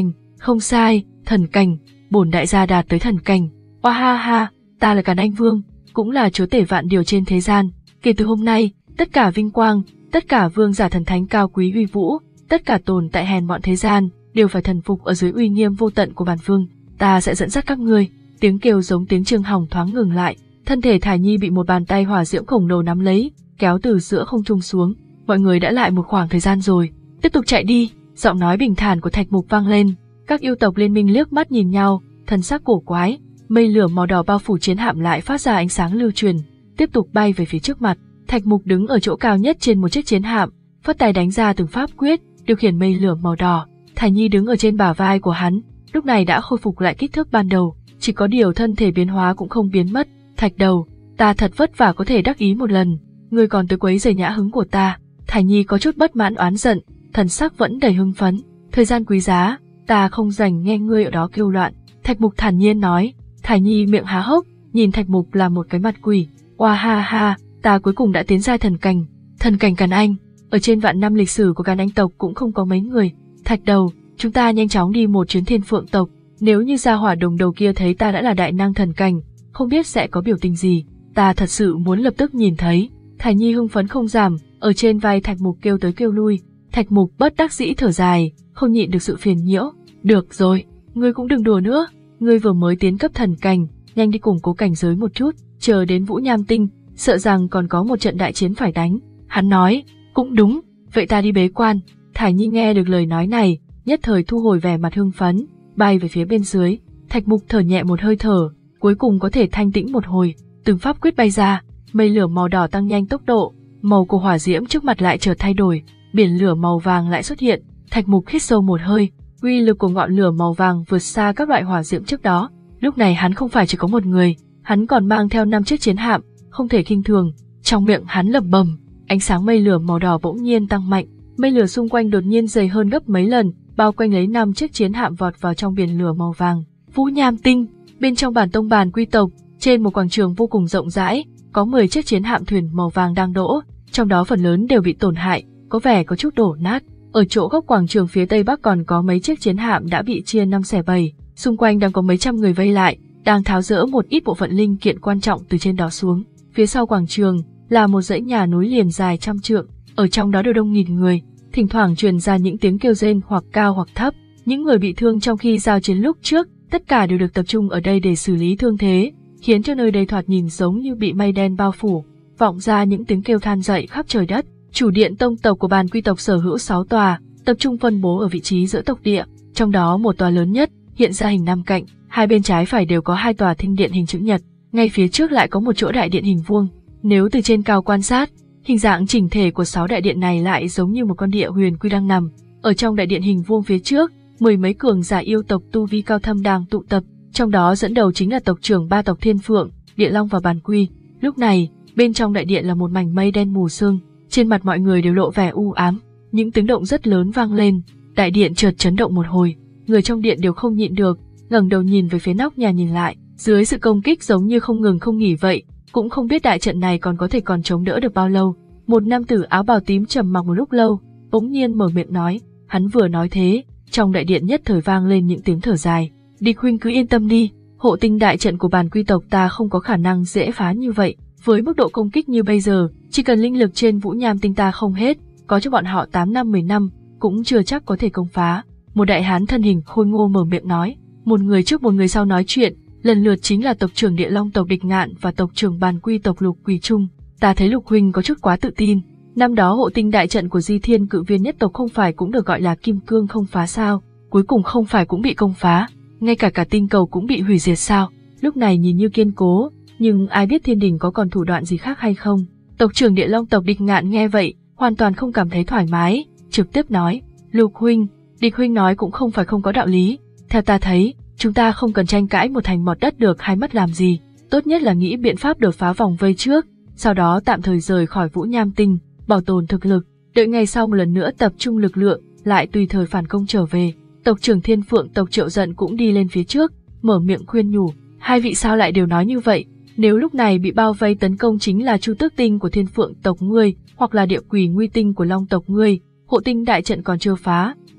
Không sai, thần cảnh, bổn đại gia đạt tới thần cảnh. Oa ha ha, ta là Càn Anh Vương, cũng là chúa tể vạn điều trên thế gian. Kể từ hôm nay, tất cả vinh quang, tất cả vương giả thần thánh cao quý uy vũ, tất cả tồn tại hèn mọn thế gian, đều phải thần phục ở dưới uy nghiêm vô tận của bản vương. Ta sẽ dẫn dắt các ngươi. Tiếng kêu giống tiếng Trương Hồng thoáng ngừng lại, thân thể Thải Nhi bị một bàn tay hỏa diễm khổng lồ nắm lấy, kéo từ giữa không trung xuống. Mọi người đã lại một khoảng thời gian rồi, tiếp tục chạy đi. Giọng nói bình thản của Thạch Mục vang lên. Các yêu tộc liên minh liếc mắt nhìn nhau, thần sắc cổ quái. Mây lửa màu đỏ bao phủ chiến hạm lại phát ra ánh sáng lưu truyền, tiếp tục bay về phía trước mặt. Thạch Mục đứng ở chỗ cao nhất trên một chiếc chiến hạm, phất tay đánh ra từng pháp quyết, điều khiển mây lửa màu đỏ. Thải Nhi đứng ở trên bả vai của hắn, lúc này đã khôi phục lại kích thước ban đầu, chỉ có điều thân thể biến hóa cũng không biến mất. Thạch đầu, ta thật vất vả có thể đắc ý một lần, ngươi còn tới quấy rầy nhã hứng của ta. Thải Nhi có chút bất mãn oán giận, thần sắc vẫn đầy hưng phấn. Thời gian quý giá, ta không dành nghe ngươi ở đó kêu loạn. Thạch Mục thản nhiên nói. Thải Nhi miệng há hốc, nhìn Thạch Mục là một cái mặt quỷ. Oa ha ha, ta cuối cùng đã tiến giai thần cảnh. Thần cảnh Càn Anh, ở trên vạn năm lịch sử của Càn Anh tộc cũng không có mấy người. Thạch đầu, chúng ta nhanh chóng đi một chuyến Thiên Phượng tộc. Nếu như gia hỏa đồng đầu kia thấy ta đã là đại năng thần cảnh, không biết sẽ có biểu tình gì. Ta thật sự muốn lập tức nhìn thấy. Thải Nhi hưng phấn không giảm, ở trên vai Thạch Mục kêu tới kêu lui. Thạch Mục bất đắc dĩ thở dài, không nhịn được sự phiền nhiễu. Được rồi, ngươi cũng đừng đùa nữa. Ngươi vừa mới tiến cấp thần cảnh, nhanh đi củng cố cảnh giới một chút, chờ đến Vũ Nham Tinh, sợ rằng còn có một trận đại chiến phải đánh. Hắn nói, cũng đúng, vậy ta đi bế quan. Thải Nhi nghe được lời nói này, nhất thời thu hồi vẻ mặt hưng phấn, bay về phía bên dưới. Thạch Mục thở nhẹ một hơi thở, cuối cùng có thể thanh tĩnh một hồi, từng pháp quyết bay ra, mây lửa màu đỏ tăng nhanh tốc độ, màu của hỏa diễm trước mặt lại chợt thay đổi, biển lửa màu vàng lại xuất hiện. Thạch Mục hít sâu một hơi, uy lực của ngọn lửa màu vàng vượt xa các loại hỏa diễm trước đó. Lúc này hắn không phải chỉ có một người, hắn còn mang theo năm chiếc chiến hạm, không thể khinh thường. Trong miệng hắn lẩm bẩm, ánh sáng mây lửa màu đỏ bỗng nhiên tăng mạnh, mây lửa xung quanh đột nhiên dày hơn gấp mấy lần, bao quanh lấy năm chiếc chiến hạm vọt vào trong biển lửa màu vàng. Vũ Nham Tinh, bên trong bản tông bàn quy tộc, trên một quảng trường vô cùng rộng rãi, có mười chiếc chiến hạm thuyền màu vàng đang đỗ, trong đó phần lớn đều bị tổn hại, có vẻ có chút đổ nát. Ở chỗ góc quảng trường phía tây bắc còn có mấy chiếc chiến hạm đã bị chia năm xẻ bảy, xung quanh đang có mấy trăm người vây lại, đang tháo dỡ một ít bộ phận linh kiện quan trọng từ trên đó xuống. Phía sau quảng trường là một dãy nhà núi liền dài trăm trượng, ở trong đó đều đông nghìn người, thỉnh thoảng truyền ra những tiếng kêu rên hoặc cao hoặc thấp. Những người bị thương trong khi giao chiến lúc trước, tất cả đều được tập trung ở đây để xử lý thương thế, khiến cho nơi đây thoạt nhìn giống như bị mây đen bao phủ, vọng ra những tiếng kêu than dậy khắp trời đất. Chủ điện tông tộc của bàn quy tộc sở hữu sáu tòa, tập trung phân bố ở vị trí giữa tộc địa, trong đó một tòa lớn nhất, hiện ra hình năm cạnh, hai bên trái phải đều có hai tòa thinh điện hình chữ nhật, ngay phía trước lại có một chỗ đại điện hình vuông. Nếu từ trên cao quan sát, hình dạng chỉnh thể của sáu đại điện này lại giống như một con địa huyền quy đang nằm. Ở trong đại điện hình vuông phía trước, mười mấy cường giả yêu tộc tu vi cao thâm đang tụ tập, trong đó dẫn đầu chính là tộc trưởng ba tộc Thiên Phượng, Địa Long và Bàn Quy. Lúc này, bên trong đại điện là một mảnh mây đen mù sương, trên mặt mọi người đều lộ vẻ u ám. Những tiếng động rất lớn vang lên, đại điện chợt chấn động một hồi, người trong điện đều không nhịn được, ngẩng đầu nhìn về phía nóc nhà nhìn lại. Dưới sự công kích giống như không ngừng không nghỉ vậy, cũng không biết đại trận này còn có thể còn chống đỡ được bao lâu. Một nam tử áo bào tím trầm mặc một lúc lâu, bỗng nhiên mở miệng nói. Hắn vừa nói thế, trong đại điện nhất thời vang lên những tiếng thở dài. Địch huynh cứ yên tâm đi, hộ tinh đại trận của bàn quy tộc ta không có khả năng dễ phá như vậy. Với mức độ công kích như bây giờ, chỉ cần linh lực trên Vũ Nham Tinh ta không hết, có cho bọn họ tám năm mười năm, cũng chưa chắc có thể công phá. Một đại hán thân hình khôi ngô mở miệng nói. Một người trước một người sau nói chuyện, lần lượt chính là tộc trưởng Địa Long tộc Địch Ngạn và tộc trưởng bàn quy tộc Lục Quỳ Trung. Ta thấy Lục huynh có chút quá tự tin. Năm đó hộ tinh đại trận của Di Thiên cự viên nhất tộc không phải cũng được gọi là kim cương không phá sao? Cuối cùng không phải cũng bị công phá, ngay cả cả tinh cầu cũng bị hủy diệt sao? Lúc này nhìn như kiên cố, nhưng ai biết thiên đình có còn thủ đoạn gì khác hay không? Tộc trưởng Địa Long tộc Địch Ngạn nghe vậy, hoàn toàn không cảm thấy thoải mái, trực tiếp nói, Lục huynh, Địch huynh nói cũng không phải không có đạo lý. Theo ta thấy, chúng ta không cần tranh cãi một thành mọt đất được hay mất làm gì, tốt nhất là nghĩ biện pháp đột phá vòng vây trước, sau đó tạm thời rời khỏi Vũ Nham Tinh, bảo tồn thực lực, đợi ngày sau một lần nữa tập trung lực lượng, lại tùy thời phản công trở về. Tộc trưởng Thiên Phượng tộc Triệu Giận cũng đi lên phía trước, mở miệng khuyên nhủ. Hai vị sao lại đều nói như vậy? Nếu lúc này bị bao vây tấn công chính là Chu Tước Tinh của Thiên Phượng tộc ngươi, hoặc là Địa Quỷ Nguy Tinh của Long tộc ngươi, hộ tinh đại trận còn chưa phá,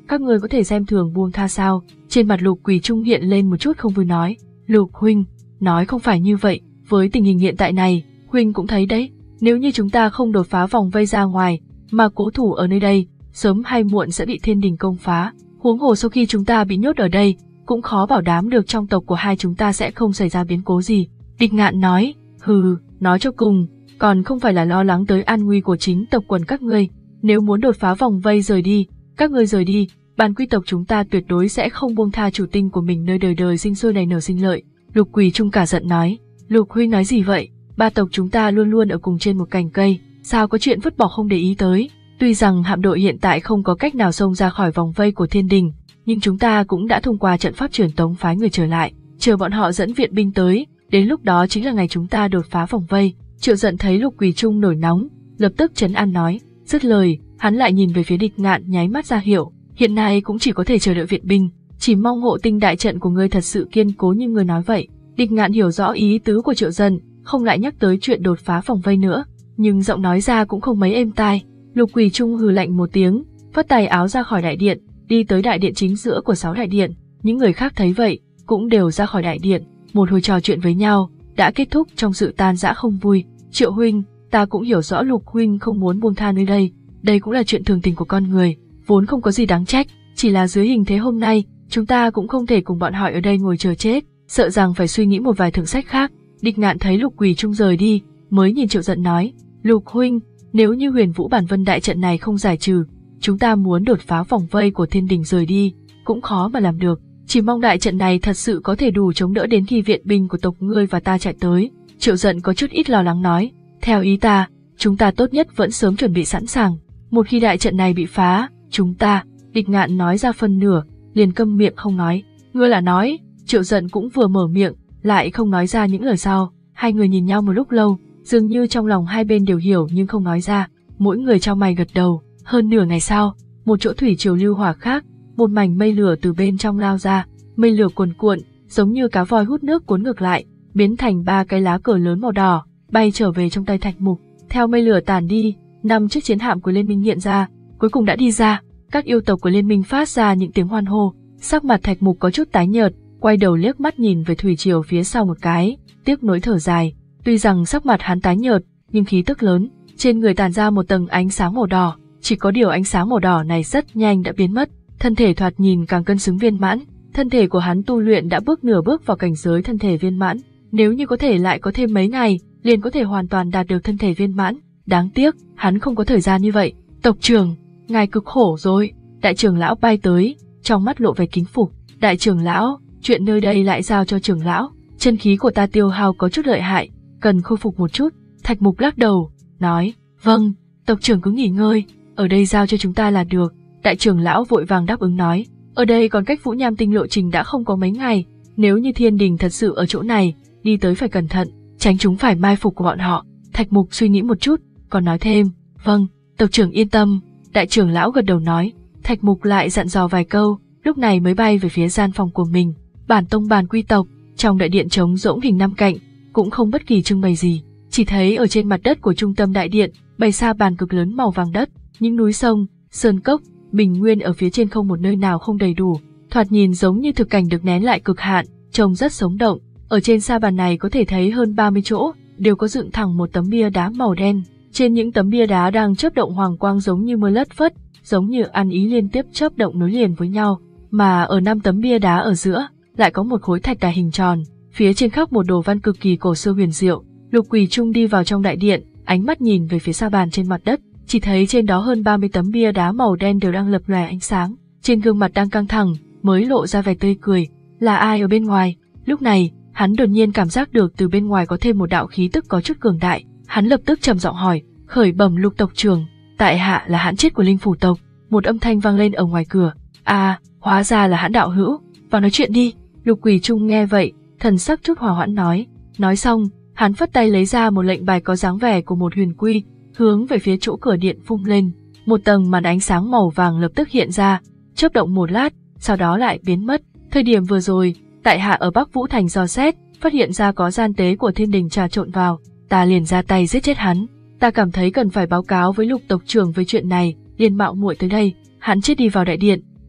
các ngươi có thể xem thường buông tha sao? Trên mặt Lục Quỳ Trung hiện lên một chút không vui nói. Lục huynh, nói không phải như vậy, với tình hình hiện tại này, huynh cũng thấy đấy, nếu như chúng ta không đột phá vòng vây ra ngoài, mà cố thủ ở nơi đây, sớm hay muộn sẽ bị thiên đình công phá. Huống hồ sau khi chúng ta bị nhốt ở đây, cũng khó bảo đảm được trong tộc của hai chúng ta sẽ không xảy ra biến cố gì. Địch Ngạn nói, hừ, nói cho cùng, còn không phải là lo lắng tới an nguy của chính tộc quần các ngươi. Nếu muốn đột phá vòng vây rời đi, các ngươi rời đi, bản quy tộc chúng ta tuyệt đối sẽ không buông tha chủ tinh của mình nơi đời đời sinh sôi này nở sinh lợi. Lục Quỳ Trung cả giận nói, Lục huynh nói gì vậy? Ba tộc chúng ta luôn luôn ở cùng trên một cành cây, sao có chuyện vứt bỏ không để ý tới? Tuy rằng hạm đội hiện tại không có cách nào xông ra khỏi vòng vây của thiên đình, nhưng chúng ta cũng đã thông qua trận pháp truyền tống phái người trở lại, chờ bọn họ dẫn viện binh tới, đến lúc đó chính là ngày chúng ta đột phá vòng vây. Triệu Giận thấy Lục Quỳ Trung nổi nóng, lập tức trấn an nói, dứt lời, hắn lại nhìn về phía Địch Ngạn nháy mắt ra hiệu, hiện nay cũng chỉ có thể chờ đợi viện binh, chỉ mong hộ tinh đại trận của ngươi thật sự kiên cố như ngươi nói vậy. Địch Ngạn hiểu rõ ý tứ của Triệu Giận, không lại nhắc tới chuyện đột phá vòng vây nữa, nhưng giọng nói ra cũng không mấy êm tai. Lục Quỳ Trung hừ lạnh một tiếng, phất tay áo ra khỏi đại điện, đi tới đại điện chính giữa của sáu đại điện. Những người khác thấy vậy, cũng đều ra khỏi đại điện. Một hồi trò chuyện với nhau đã kết thúc trong sự tan rã không vui. Triệu huynh, ta cũng hiểu rõ Lục huynh không muốn buông tha nơi đây, đây cũng là chuyện thường tình của con người, vốn không có gì đáng trách. Chỉ là dưới hình thế hôm nay, chúng ta cũng không thể cùng bọn họ ở đây ngồi chờ chết, sợ rằng phải suy nghĩ một vài thượng sách khác. Địch Ngạn thấy Lục Quỳ Trung rời đi, mới nhìn Triệu Giận nói, Lục huynh, nếu như Huyền Vũ Bản Vân đại trận này không giải trừ, chúng ta muốn đột phá vòng vây của thiên đình rời đi, cũng khó mà làm được. Chỉ mong đại trận này thật sự có thể đủ chống đỡ đến khi viện binh của tộc ngươi và ta chạy tới. Triệu Giận có chút ít lo lắng nói, theo ý ta, chúng ta tốt nhất vẫn sớm chuẩn bị sẵn sàng. Một khi đại trận này bị phá, chúng ta, Địch Ngạn nói ra phân nửa, liền câm miệng không nói. Ngươi là nói, Triệu Giận cũng vừa mở miệng, lại không nói ra những lời sau. Hai người nhìn nhau một lúc lâu, dường như trong lòng hai bên đều hiểu nhưng không nói ra, mỗi người chau mày gật đầu. Hơn nửa ngày sau, một chỗ thủy triều lưu hỏa khác, một mảnh mây lửa từ bên trong lao ra, mây lửa cuồn cuộn, giống như cá voi hút nước cuốn ngược lại, biến thành ba cái lá cờ lớn màu đỏ, bay trở về trong tay Thạch Mục. Theo mây lửa tàn đi, năm chiếc chiến hạm của liên minh hiện ra, cuối cùng đã đi ra. Các yêu tộc của liên minh phát ra những tiếng hoan hô. Sắc mặt Thạch Mục có chút tái nhợt, quay đầu liếc mắt nhìn về thủy triều phía sau một cái, tiếc nuối thở dài. Tuy rằng sắc mặt hắn tái nhợt, nhưng khí tức lớn, trên người tàn ra một tầng ánh sáng màu đỏ. Chỉ có điều ánh sáng màu đỏ này rất nhanh đã biến mất, thân thể thoạt nhìn càng cân xứng viên mãn. Thân thể của hắn tu luyện đã bước nửa bước vào cảnh giới thân thể viên mãn. Nếu như có thể lại có thêm mấy ngày, liền có thể hoàn toàn đạt được thân thể viên mãn. Đáng tiếc, hắn không có thời gian như vậy. Tộc trưởng, ngài cực khổ rồi. Đại trưởng lão bay tới, trong mắt lộ vẻ kính phục. Đại trưởng lão, chuyện nơi đây lại giao cho trưởng lão. Chân khí của ta tiêu hao có chút lợi hại, cần khôi phục một chút. Thạch Mục lắc đầu, nói, vâng, tộc trưởng cứ nghỉ ngơi, ở đây giao cho chúng ta là được. Đại trưởng lão vội vàng đáp ứng nói, ở đây còn cách Vũ Nham Tinh lộ trình đã không có mấy ngày, nếu như thiên đình thật sự ở chỗ này, đi tới phải cẩn thận, tránh chúng phải mai phục của bọn họ. Thạch Mục suy nghĩ một chút, còn nói thêm, vâng, tộc trưởng yên tâm. Đại trưởng lão gật đầu nói. Thạch Mục lại dặn dò vài câu, lúc này mới bay về phía gian phòng của mình. Bản tông bản quy tộc, trong đại điện trống rỗng hình năm cạnh, cũng không bất kỳ trưng bày gì, chỉ thấy ở trên mặt đất của trung tâm đại điện bày xa bàn cực lớn màu vàng đất, những núi sông, sơn cốc, bình nguyên ở phía trên không một nơi nào không đầy đủ, thoạt nhìn giống như thực cảnh được nén lại cực hạn, trông rất sống động. Ở trên sa bàn này có thể thấy hơn ba mươi chỗ, đều có dựng thẳng một tấm bia đá màu đen. Trên những tấm bia đá đang chớp động hoàng quang giống như mưa lất phất, giống như ăn ý liên tiếp chớp động nối liền với nhau, mà ở năm tấm bia đá ở giữa lại có một khối thạch đài hình tròn, phía trên khắc một đồ văn cực kỳ cổ xưa huyền diệu. Lục Quỳ Trung đi vào trong đại điện, ánh mắt nhìn về phía sa bàn trên mặt đất, chỉ thấy trên đó hơn ba mươi tấm bia đá màu đen đều đang lập lòe ánh sáng, trên gương mặt đang căng thẳng, mới lộ ra vẻ tươi cười. Là ai ở bên ngoài? Lúc này, hắn đột nhiên cảm giác được từ bên ngoài có thêm một đạo khí tức có chút cường đại, hắn lập tức trầm giọng hỏi, khởi bẩm Lục tộc trưởng, tại hạ là Hãn Chết của Linh Phủ tộc. Một âm thanh vang lên ở ngoài cửa. À, hóa ra là Hãn đạo hữu, vào nói chuyện đi. Lục Quỳ Trung nghe vậy, thần sắc chút hòa hoãn nói. Nói xong, hắn phất tay lấy ra một lệnh bài có dáng vẻ của một huyền quy, hướng về phía chỗ cửa điện vung lên. Một tầng màn ánh sáng màu vàng lập tức hiện ra, chớp động một lát, sau đó lại biến mất. Thời điểm vừa rồi, tại hạ ở Bắc Vũ Thành dò xét, phát hiện ra có gian tế của thiên đình trà trộn vào, ta liền ra tay giết chết hắn. Ta cảm thấy cần phải báo cáo với Lục tộc trưởng về chuyện này, liền mạo muội tới đây. Hắn chết đi vào đại điện,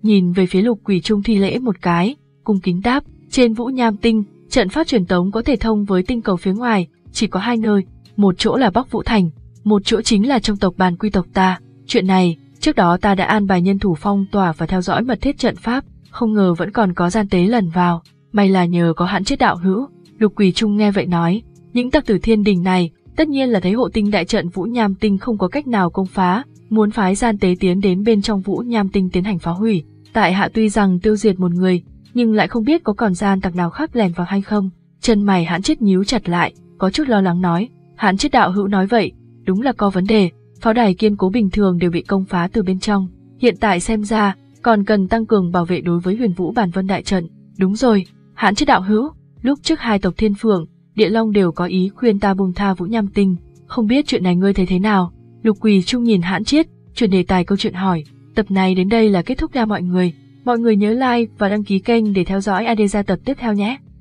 nhìn về phía Lục Quỷ Trung thi lễ một cái, cung kính đáp, trên Vũ Nham Tinh, trận pháp truyền tống có thể thông với tinh cầu phía ngoài, chỉ có hai nơi, một chỗ là Bắc Vũ Thành, một chỗ chính là trong tộc Bàn Quy tộc ta. Chuyện này, trước đó ta đã an bài nhân thủ phong tỏa và theo dõi mật thiết trận pháp, không ngờ vẫn còn có gian tế lẩn vào, may là nhờ có Hãn Chết đạo hữu. Lục Quỷ Trung nghe vậy nói, những tặc tử thiên đình này, tất nhiên là thấy hộ tinh đại trận Vũ Nham Tinh không có cách nào công phá, muốn phái gian tế tiến đến bên trong Vũ Nham Tinh tiến hành phá hủy. Tại hạ tuy rằng tiêu diệt một người, nhưng lại không biết có còn gian tặc nào khác lèn vào hay không. Chân mày Hãn Chết nhíu chặt lại, có chút lo lắng nói, Hãn Chết đạo hữu nói vậy, đúng là có vấn đề, pháo đài kiên cố bình thường đều bị công phá từ bên trong, hiện tại xem ra, còn cần tăng cường bảo vệ đối với Huyền Vũ Bàn Vân đại trận. Đúng rồi, Hãn Chết đạo hữu, lúc trước hai tộc Thiên Phượng, Địa Long đều có ý khuyên ta buông tha Vũ Nham Tinh, không biết chuyện này ngươi thấy thế nào? Lục Quỷ Trung nhìn Hãn Chết, chuyển đề tài câu chuyện hỏi. Tập này đến đây là kết thúc nha mọi người. Mọi người nhớ like và đăng ký kênh để theo dõi a đê gia tập tiếp theo nhé.